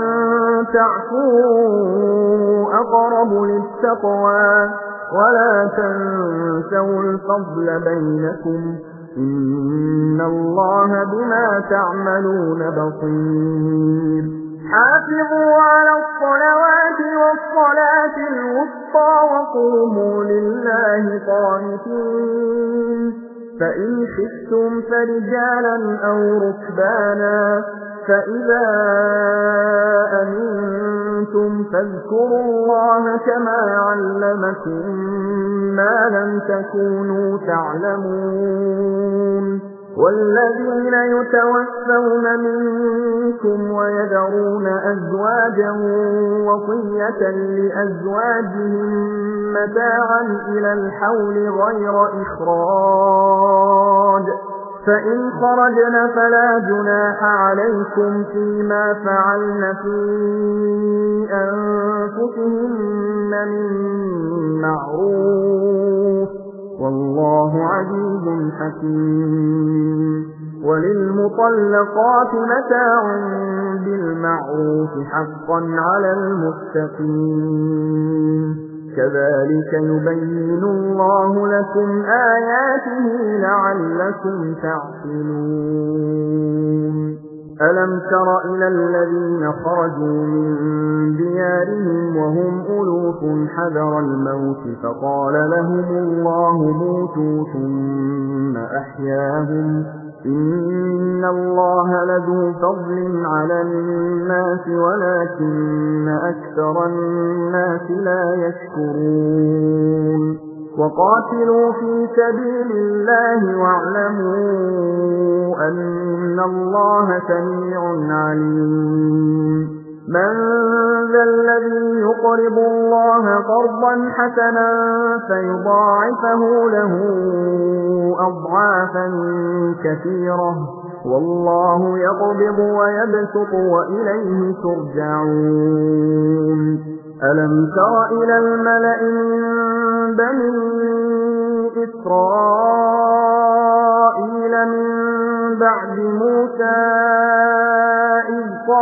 تعفوا أقرب للتقوى ولا تنسوا الفضل بينكم إن الله بما تعملون بصير حافظوا على الصلوات والصلاة الوسطى وقوموا لله قانتين فإن خفتم فرجالا أو ركبانا فإذا أمنتم فاذكروا الله كما علمكم ما لم تكونوا تعلمون والذين يتوفون منكم ويذرون أزواجا وصية لأزواجهم متاعا إلى الحول غير إخراج فإن خرجن فلا جناح عليكم فيما فعلن في أنفسهن من معروف والله عزيز حكيم وللمطلقات متاع بالمعروف حقا على المتقين كذلك يبين الله لكم آياته لعلكم تعقلون ألم تر إلى الذين خرجوا من ديارهم وهم ألوف حذر الموت فقال لهم الله موتوا ثم أحياهم إن الله لذو فضل على الناس ولكن أكثر الناس لا يشكرون وقاتلوا في سبيل الله واعلموا أن الله سميع عليم من ذا الذي يقرض الله قرضا حسنا فيضاعفه له أضعافا كثيرة والله يقبض ويبسط وإليه ترجعون ألم تر إلى الملأ من بني إسرائيل من بعد موسى إذ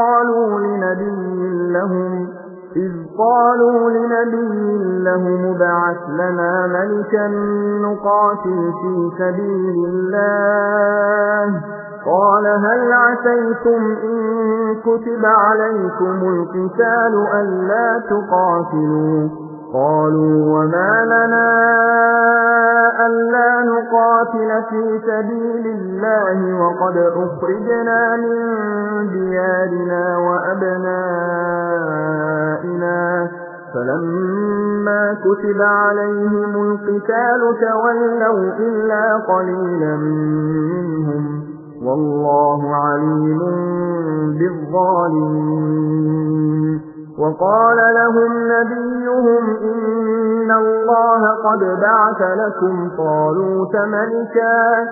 قالوا لنبي لهم ابعث لنا ملكا نقاتل في سبيل الله قال هل عسيتم إن كتب عليكم القتال ألا تقاتلوا قالوا وما لنا ألا نقاتل في سبيل الله وقد أخرجنا من ديارنا وأبنائنا فلما كتب عليهم القتال تولوا إلا قليلا منهم والله عليم بالظالمين وقال لهم نبيهم إن الله قد بعث لكم طالوت ملكا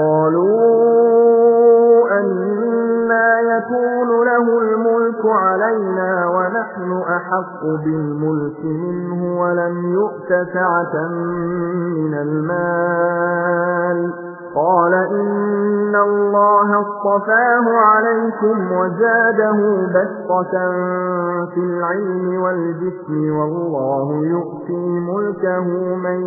قالوا أنى يكون له الملك علينا ونحن أحق بالملك منه ولم يؤت سعة من المال قال إن الله اصطفاه عليكم وزاده بسطة في العلم والجسم والله يؤتي ملكه من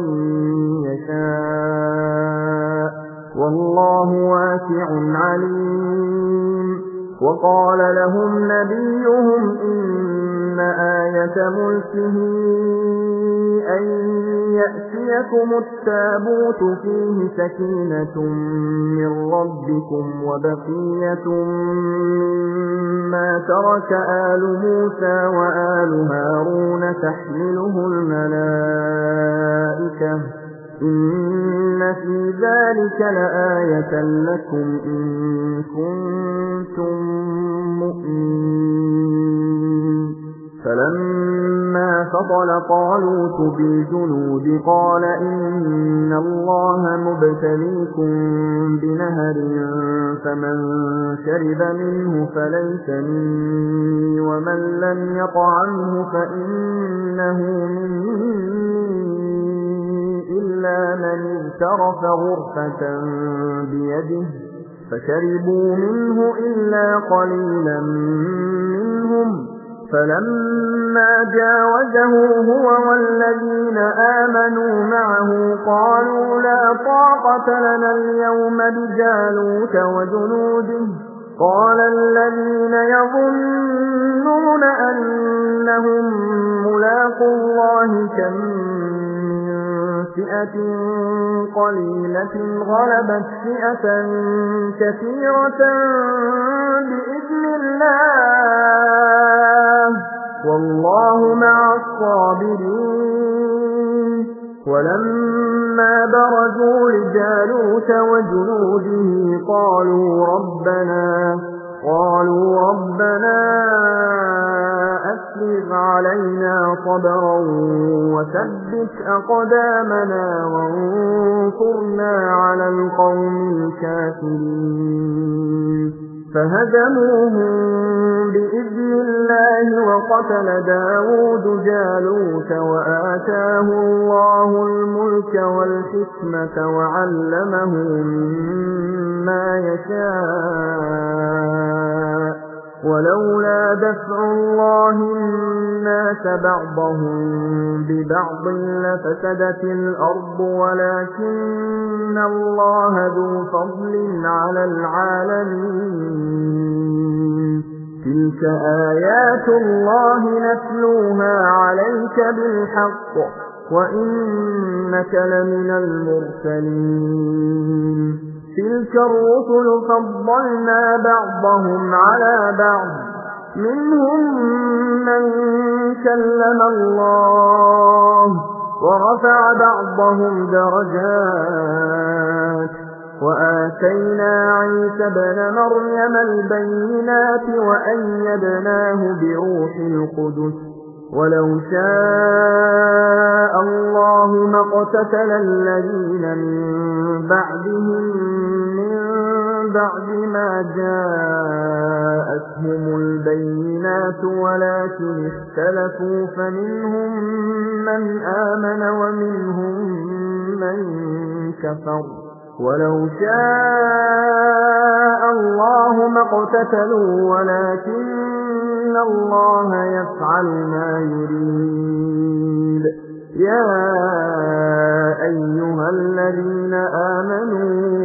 يشاء والله واسع عليم وقال لهم نبيهم إن آية ملكه أن يأتيكم التابوت فيه سكينة من ربكم وبقية مما ترك آل موسى وآل هارون تحمله الملائكة إن في ذلك لآية لكم إن كنتم مؤمنين فلما فصل طالوت بالجنود قال إن الله مبتليكم بنهر فمن شرب منه فليس مني ومن لم يطعمه فإنه مني إلا من اغترف غرفة بيده فشربوا منه إلا قليلا منهم فلما جاوزه هو والذين آمنوا معه قالوا لا طاقة لنا اليوم بجالوت وجنوده قال الذين يظنون أنهم ملاقو الله كم فئة قليلة غلبت فئة كثيرة بإذن الله والله مع الصابرين ولما فلما برزوا لجالوت وجنوده قالوا ربنا أفرغ علينا صبرا وثبت أقدامنا وانصرنا على القوم الكافرين فهزموهم بإذن الله وقتل داود جالوت وآتاه الله الملك والحكمة وعلمه مما يشاء ولولا دفع الله الناس بعضهم ببعض لفسدت الأرض ولكن الله ذو فضل على العالمين تلك آيات الله نتلوها عليك بالحق وإنك لمن المرسلين تلك الرسل فضلنا بعضهم على بعض منهم من كلم الله ورفع بعضهم درجات وآتينا عيسى ابن مريم البينات وأيدناه بروح القدس ولو شاء الله ما اقتتل الذين من بعدهم من بعد ما جاءتهم البينات ولكن اختلفوا فمنهم من آمن ومنهم من كفر ولو شاء الله ما اقتتلوا ولكن الله يفعل ما يريد يا أيها الذين آمنوا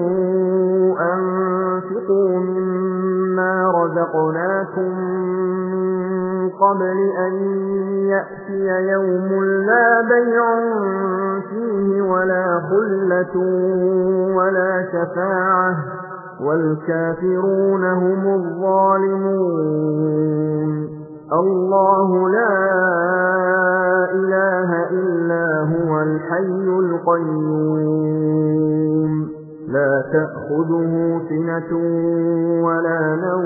أنفقوا مما رزقناكم من قبل أن يأتي يوم لا بيع فيه ولا خلة ولا شفاعة والكافرون هم الظالمون الله لا إله إلا هو الحي القيوم لا تأخذه سنة ولا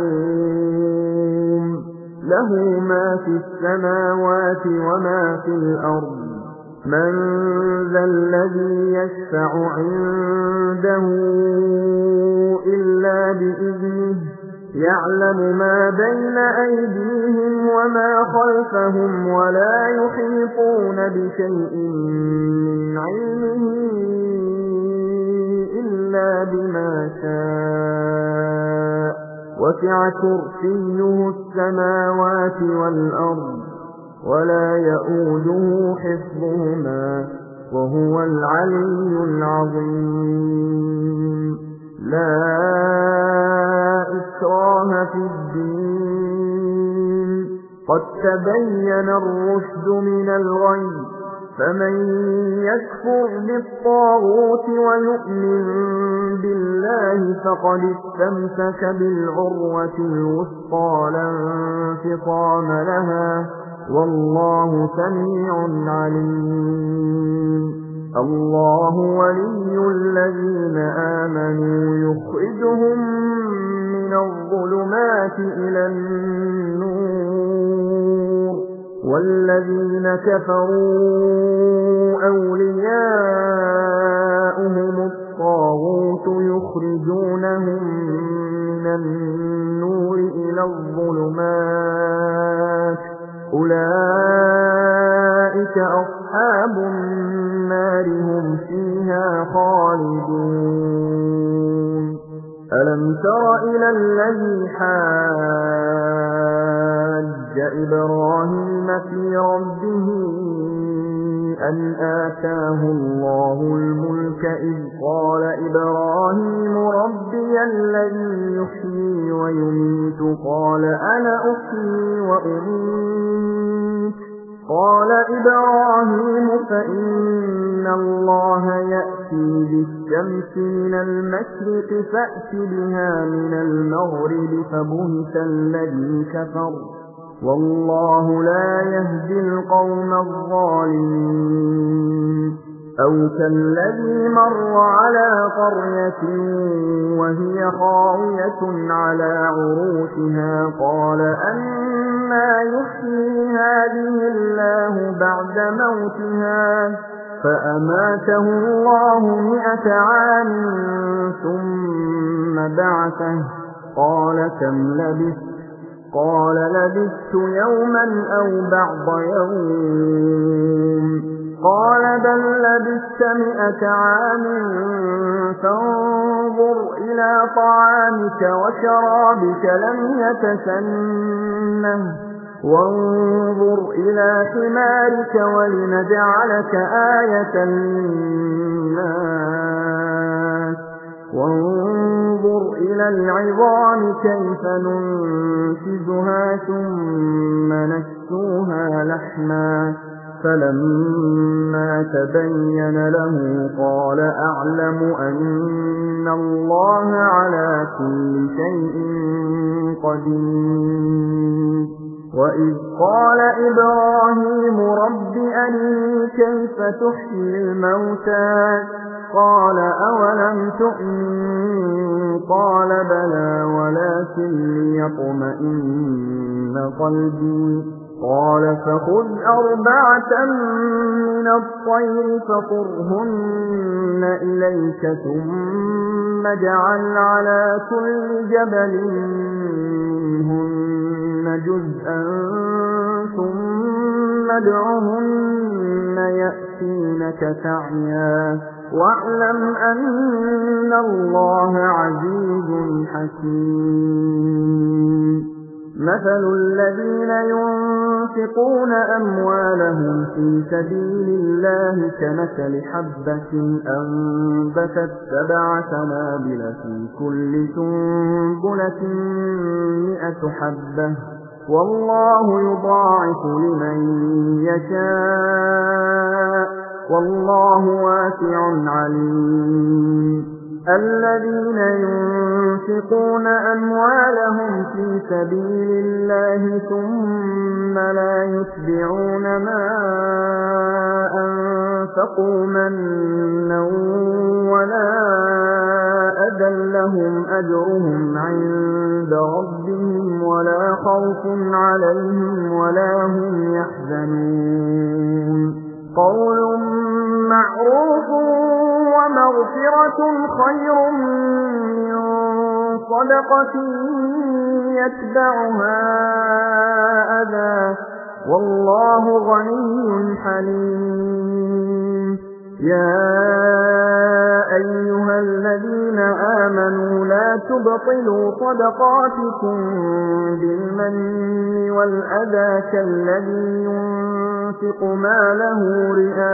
نوم له ما في السماوات وما في الأرض من ذا الذي يشفع عنده إلا بإذنه يعلم ما بين أيديهم وما خلفهم ولا يحيطون بشيء من علمه إلا بما شاء وسع كرسيه السماوات والأرض ولا يؤوده حفظهما وهو العلي العظيم لا إكراه في الدين قد تبين الرشد من الغي فمن يكفر بالطاغوت ويؤمن بالله فقد استمسك بالعروة الوثقى لا انفصام لها والله سميع عليم الله ولي الذين آمنوا يخرجهم من الظلمات إلى النور والذين كفروا أولياؤهم الطاغوت يخرجونهم من النور إلى الظلمات أولئك أصحاب النار هم فيها خالدون ألم تر إلى الذي حاج إبراهيم في ربه أن آتاه الله الملك إذ قال إبراهيم ربي الذي يحيي ويميت قال أنا أحيي وأميت قال إبراهيم فإن الله يأتي بالشمس من المشرق فأت بها من المغرب فبهت الذي كفر والله لا يهدي القوم الظالمين أو كالذي مر على قرية وهي خاوية على عروشها قال أنى يحيي هذه الله بعد موتها فأماته الله 100 عام ثم بعثه قال كم لبثت قال لبثت يوما أو بعض يوم قال بل لبثت 100 عام فانظر إلى طعامك وشرابك لم يتسنه وانظر إلى حمارك ولنجعلك آية للناس وانظر إلى العظام كيف ننشزها ثم نكسوها لحما فلما تبين له قال أعلم أن الله على كل شيء قدير وإذ قال إبراهيم رب أرني كيف تحيي الموتى قال أولم تؤمن قال بلى ولكن ليطمئن قلبي قال فخذ 4 من الطير فقرهن إليك ثم اجعل على كل جبل منهن جزءا ثم ادعهن يأتينك سعيا واعلم أن الله عزيز حكيم مثل الذين ينفقون أموالهم في سبيل الله كمثل حبة أنبتت 7 سنابل في كل سنبلة 100 حبة والله يضاعف لمن يشاء والله واسع عليم الذين ينفقون أموالهم في سبيل الله ثم لا يتبعون ما أنفقوا منا ولا أذى لهم أجرهم عند ربهم ولا خوف عليهم ولا هم يحزنون قول معروف ومغفرة خير من صدقة يتبعها أذى والله غني حليم يا أيها الذين آمنوا لا تبطلوا صدقاتكم بالمن والأذى كالذي ينفق ماله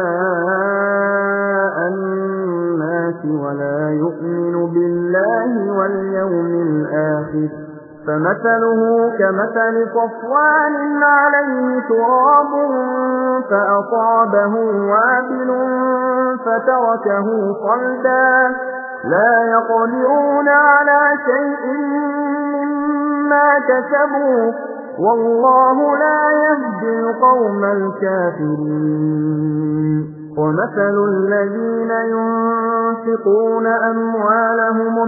رئاء الناس ولا يؤمن بالله واليوم الآخر فمثله كمثل صفوان عليه تراب فأصابه وابل فتركه صلدا لا يقدرون على شيء مما كسبوا والله لا يهدي القوم الكافرين ومثل الذين ينفقون أموالهم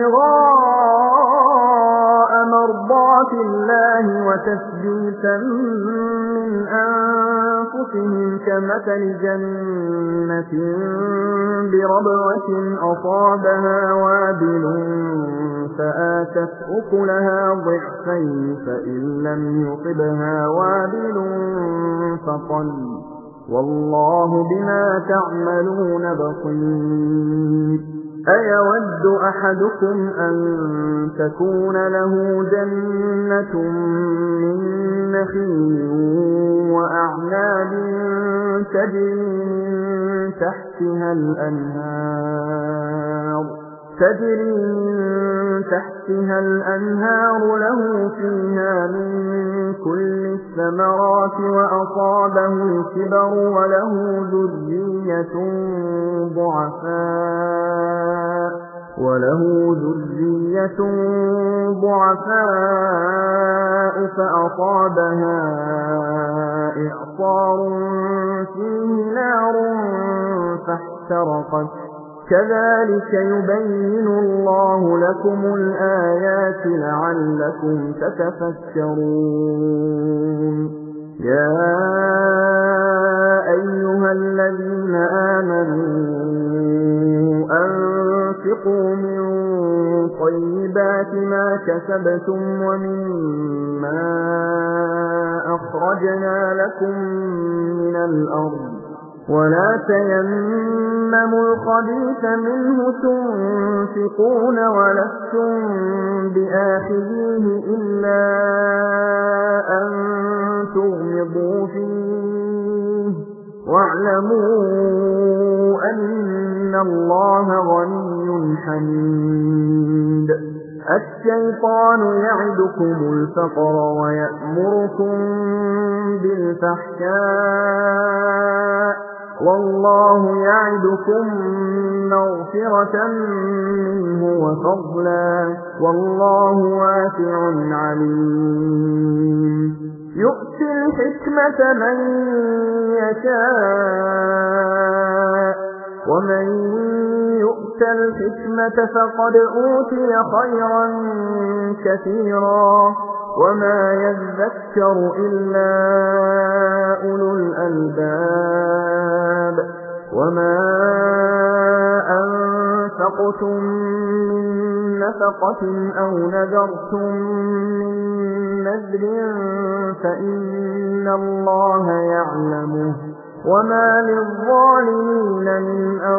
ابتغاء مرضات الله وتثبيتا من أنفسهم كمثل جنة بربوة أصابها وابل فآتت أكلها ضعفين فإن لم يصبها وابل فطل والله بما تعملون بصير أيود أحدكم أن تكون له جنة من نخيل وأعناب تجري من تحتها الأنهار له فيها من كل الثمرات وأصابه الكبر وله ذرية ضعفاء فأصابها إعصار فيه نار فاحترقت افترقت كذلك يبين الله لكم الآيات لعلكم تتفكرون يا أيها الذين آمنوا أنفقوا من طيبات ما كسبتم ومما أخرجنا لكم من الأرض ولا تيمموا الخبيث منه تنفقون ولستم بآخذيه إلا أن تغمضوا فيه واعلموا أن الله غني حميد الشيطان يعدكم الفقر ويأمركم بالفحشاء والله يعدكم مغفرة منه وفضلا والله واسع عليم يؤتي الحكمة من يشاء ومن يؤت الحكمة فقد أوتي خيرا كثيرا وما يذكر إلا أولو الألباب وما أنفقتم من نفقة أو نذرتم من نذر فإن الله يعلمه وما للظالمين من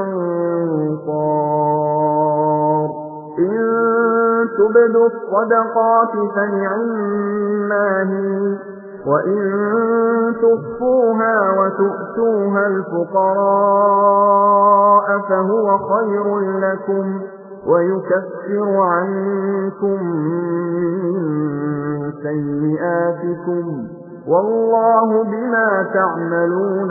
أنصار إن تبدوا الصدقات فنعما هي وإن تخفوها وتؤتوها الفقراء فهو خير لكم ويكفر عنكم من سيئاتكم والله بما تعملون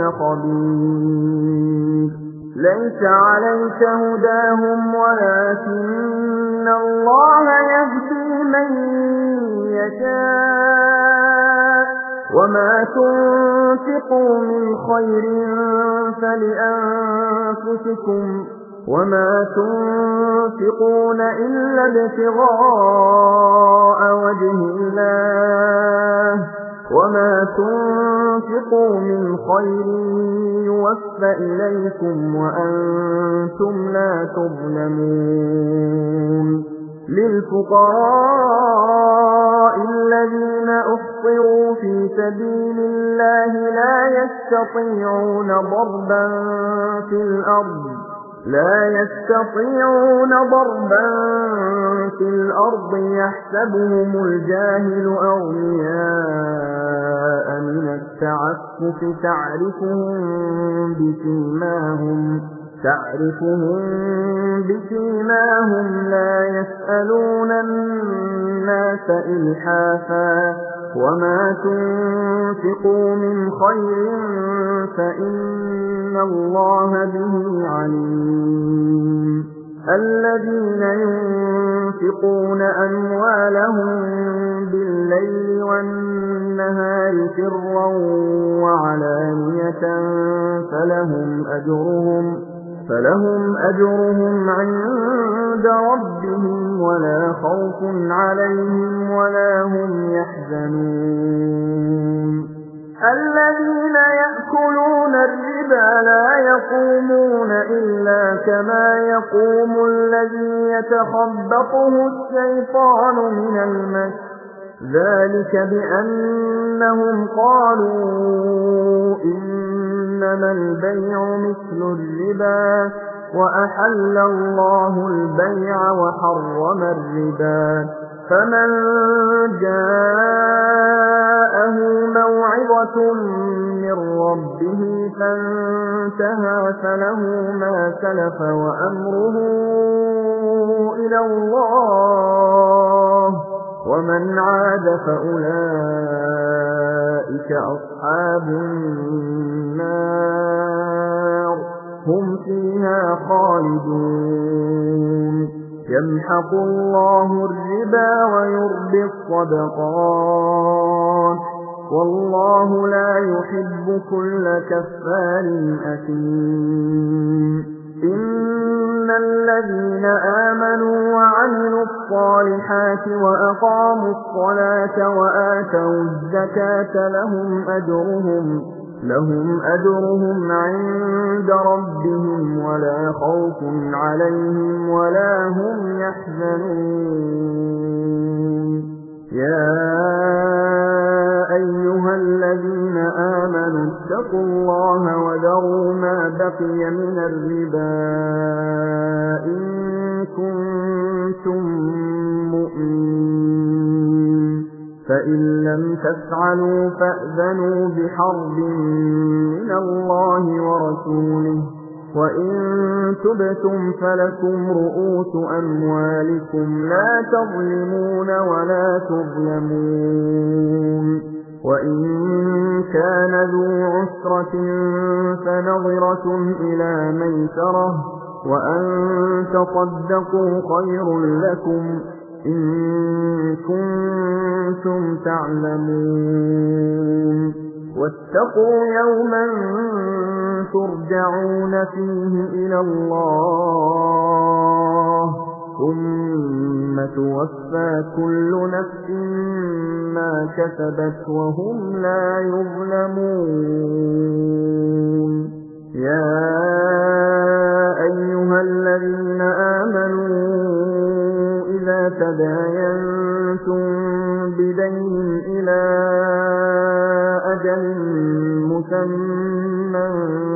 خبير ليس عليك هداهم ولكن الله يهدي من يشاء وما تنفقوا من خير فلأنفسكم وما تنفقون إلا ابتغاء وجه الله وما تنفقوا من خير يوفى إليكم وأنتم لا تظلمون للفقراء الذين أحصروا في سبيل الله لا يستطيعون ضربا في الأرض يحسبهم الجاهل أغنياء من التعفف تعرفهم بسيماهم لا يسألون الناس إلحافا وما تنفقوا من خير فإن الله به عليم الذين ينفقون أموالهم بالليل والنهار سرا وعلانية فلهم أجرهم عند ربهم ولا خوف عليهم ولا هم يحزنون الذين يأكلون الربا لا يقومون إلا كما يقوم الذي يتخبطه الشيطان من المس ذلك بأنهم قالوا إنما البيع مثل الربا وأحل الله البيع وحرم الربا فمن جاءه موعظة من ربه فانتهى فله ما سلف وأمره إلى الله ومن عاد فأولئك أصحاب النار هم فيها خالدون يمحق الله الربا ويربي الصدقات والله لا يحب كل كفار أثيم إن الذين آمنوا وعملوا الصالحات وأقاموا الصلاة وآتوا الزكاة لهم أجرهم عند ربهم ولا خوف عليهم ولا هم يحزنون يا أيها الذين آمنوا اتقوا الله وذروا ما بقي من الربا إن كنتم مؤمنين فإن لم تفعلوا فأذنوا بحرب من الله ورسوله وإن تبتم فلكم رؤوس أموالكم لا تظلمون ولا تظلمون وإن كان ذو عسرة فنظرة إلى ميسرة وأن تصدقوا خير لكم إن كنتم تعلمون واتقوا يوما ترجعون فيه إلى الله ثم توفى كل نفس ما كسبت وهم لا يظلمون يا أيها الذين آمنوا إذا تداينتم بدين إلى أجل مسمى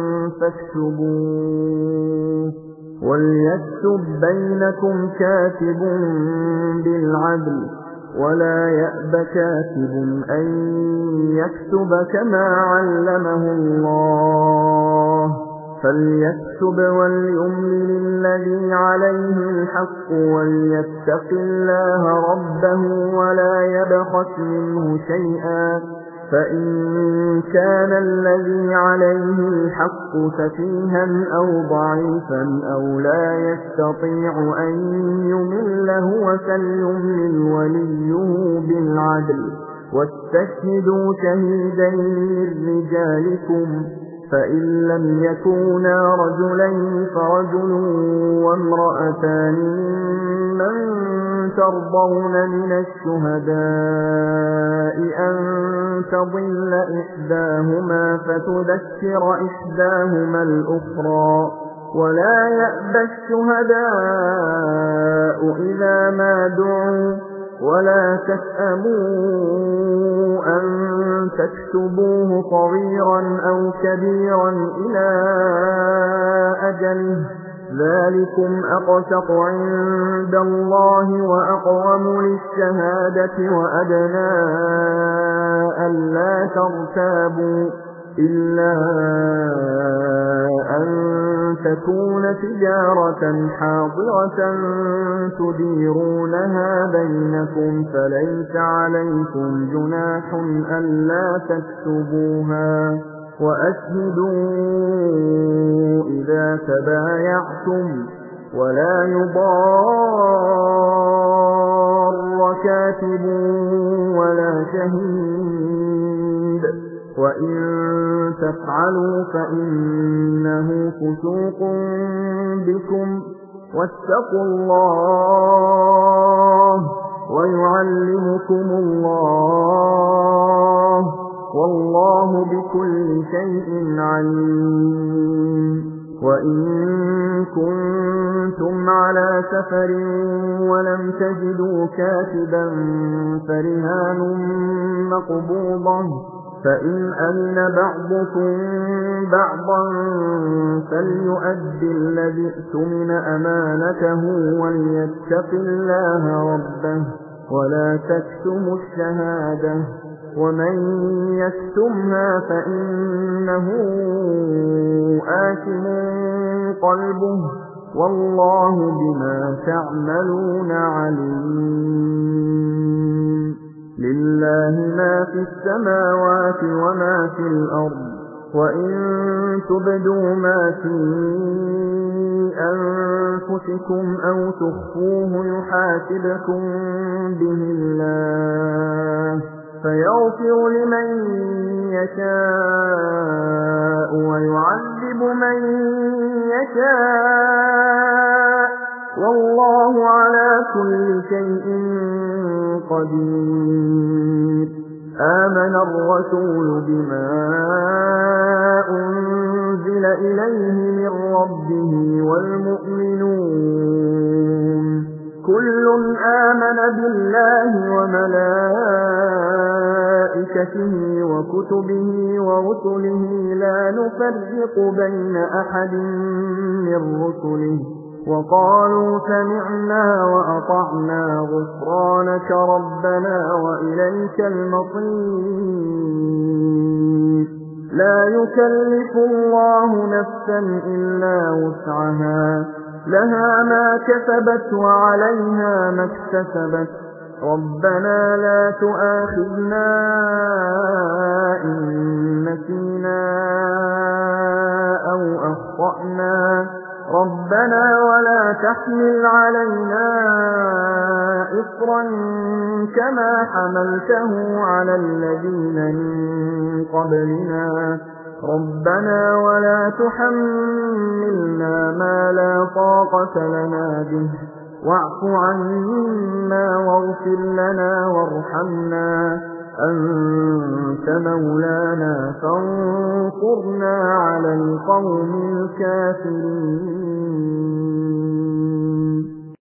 فاكتبوه وليكتب بينكم كاتب بالعدل ولا يأب كاتب أن يكتب كما علمه الله فليكتب وليملل الذي عليه الحق وليتق الله ربه ولا يبخس منه شيئا فإن كان الذي عليه الحق سفيها أو ضعيفا أو لا يستطيع أن يمله فليملل وليه بالعدل واستشهدوا شهيدين من رجالكم فإن لم يكونا رجلين فرجل وامرأتان ممن ترضون من الشهداء أن تضل إحداهما فتذكر إحداهما الأخرى ولا يأبى الشهداء إذا ما دعوا ولا تسأموا أن تكتبوه صغيرا أو كبيرا إلى أجله ذلكم أقسط عند الله وأقوم للشهادة وأدنى ألا ترتابوا إلا أن تكون تجارة حاضرة تديرونها بينكم فليس عليكم جناح ألا تكتبوها وأشهدوا إذا تبايعتم ولا يضار كاتب ولا شهيد وإن تفعلوا فإنه فسوق بكم واتقوا الله ويعلمكم الله والله بكل شيء عليم وإن كنتم على سفر ولم تجدوا كاتبا فرهان مقبوضة فإن أمن بعضكم بعضا فليؤدي الذي اؤتمن أمانته وليتق الله ربه ولا تكتموا الشهادة ومن يكتمها فإنه آثم قلبه والله بما تعملون عليم لله ما في السماوات وما في الأرض وإن تبدوا ما في أنفسكم أو تخفوه يحاسبكم به الله فيغفر لمن يشاء ويعذب يعذب من يشاء والله على كل شيء قدير آمن الرسول بما أنزل إليه من ربه والمؤمنون كل آمن بالله وملائكته وكتبه ورسله لا نفرق بين أحد من رسله وقالوا سمعنا وأطعنا غفرانك ربنا وإليك المصير لا يكلف الله نفسا إلا وسعها لها ما كسبت وعليها ما اكتسبت ربنا لا تؤاخذنا إن نسينا أو أخطأنا ربنا ولا تحمل علينا إصرا كما حملته على الذين من قبلنا ربنا ولا تحملنا ما لا طاقة لنا به واعف عنا واغفر لنا وارحمنا أنت مولانا فانصرنا على القوم الكافرين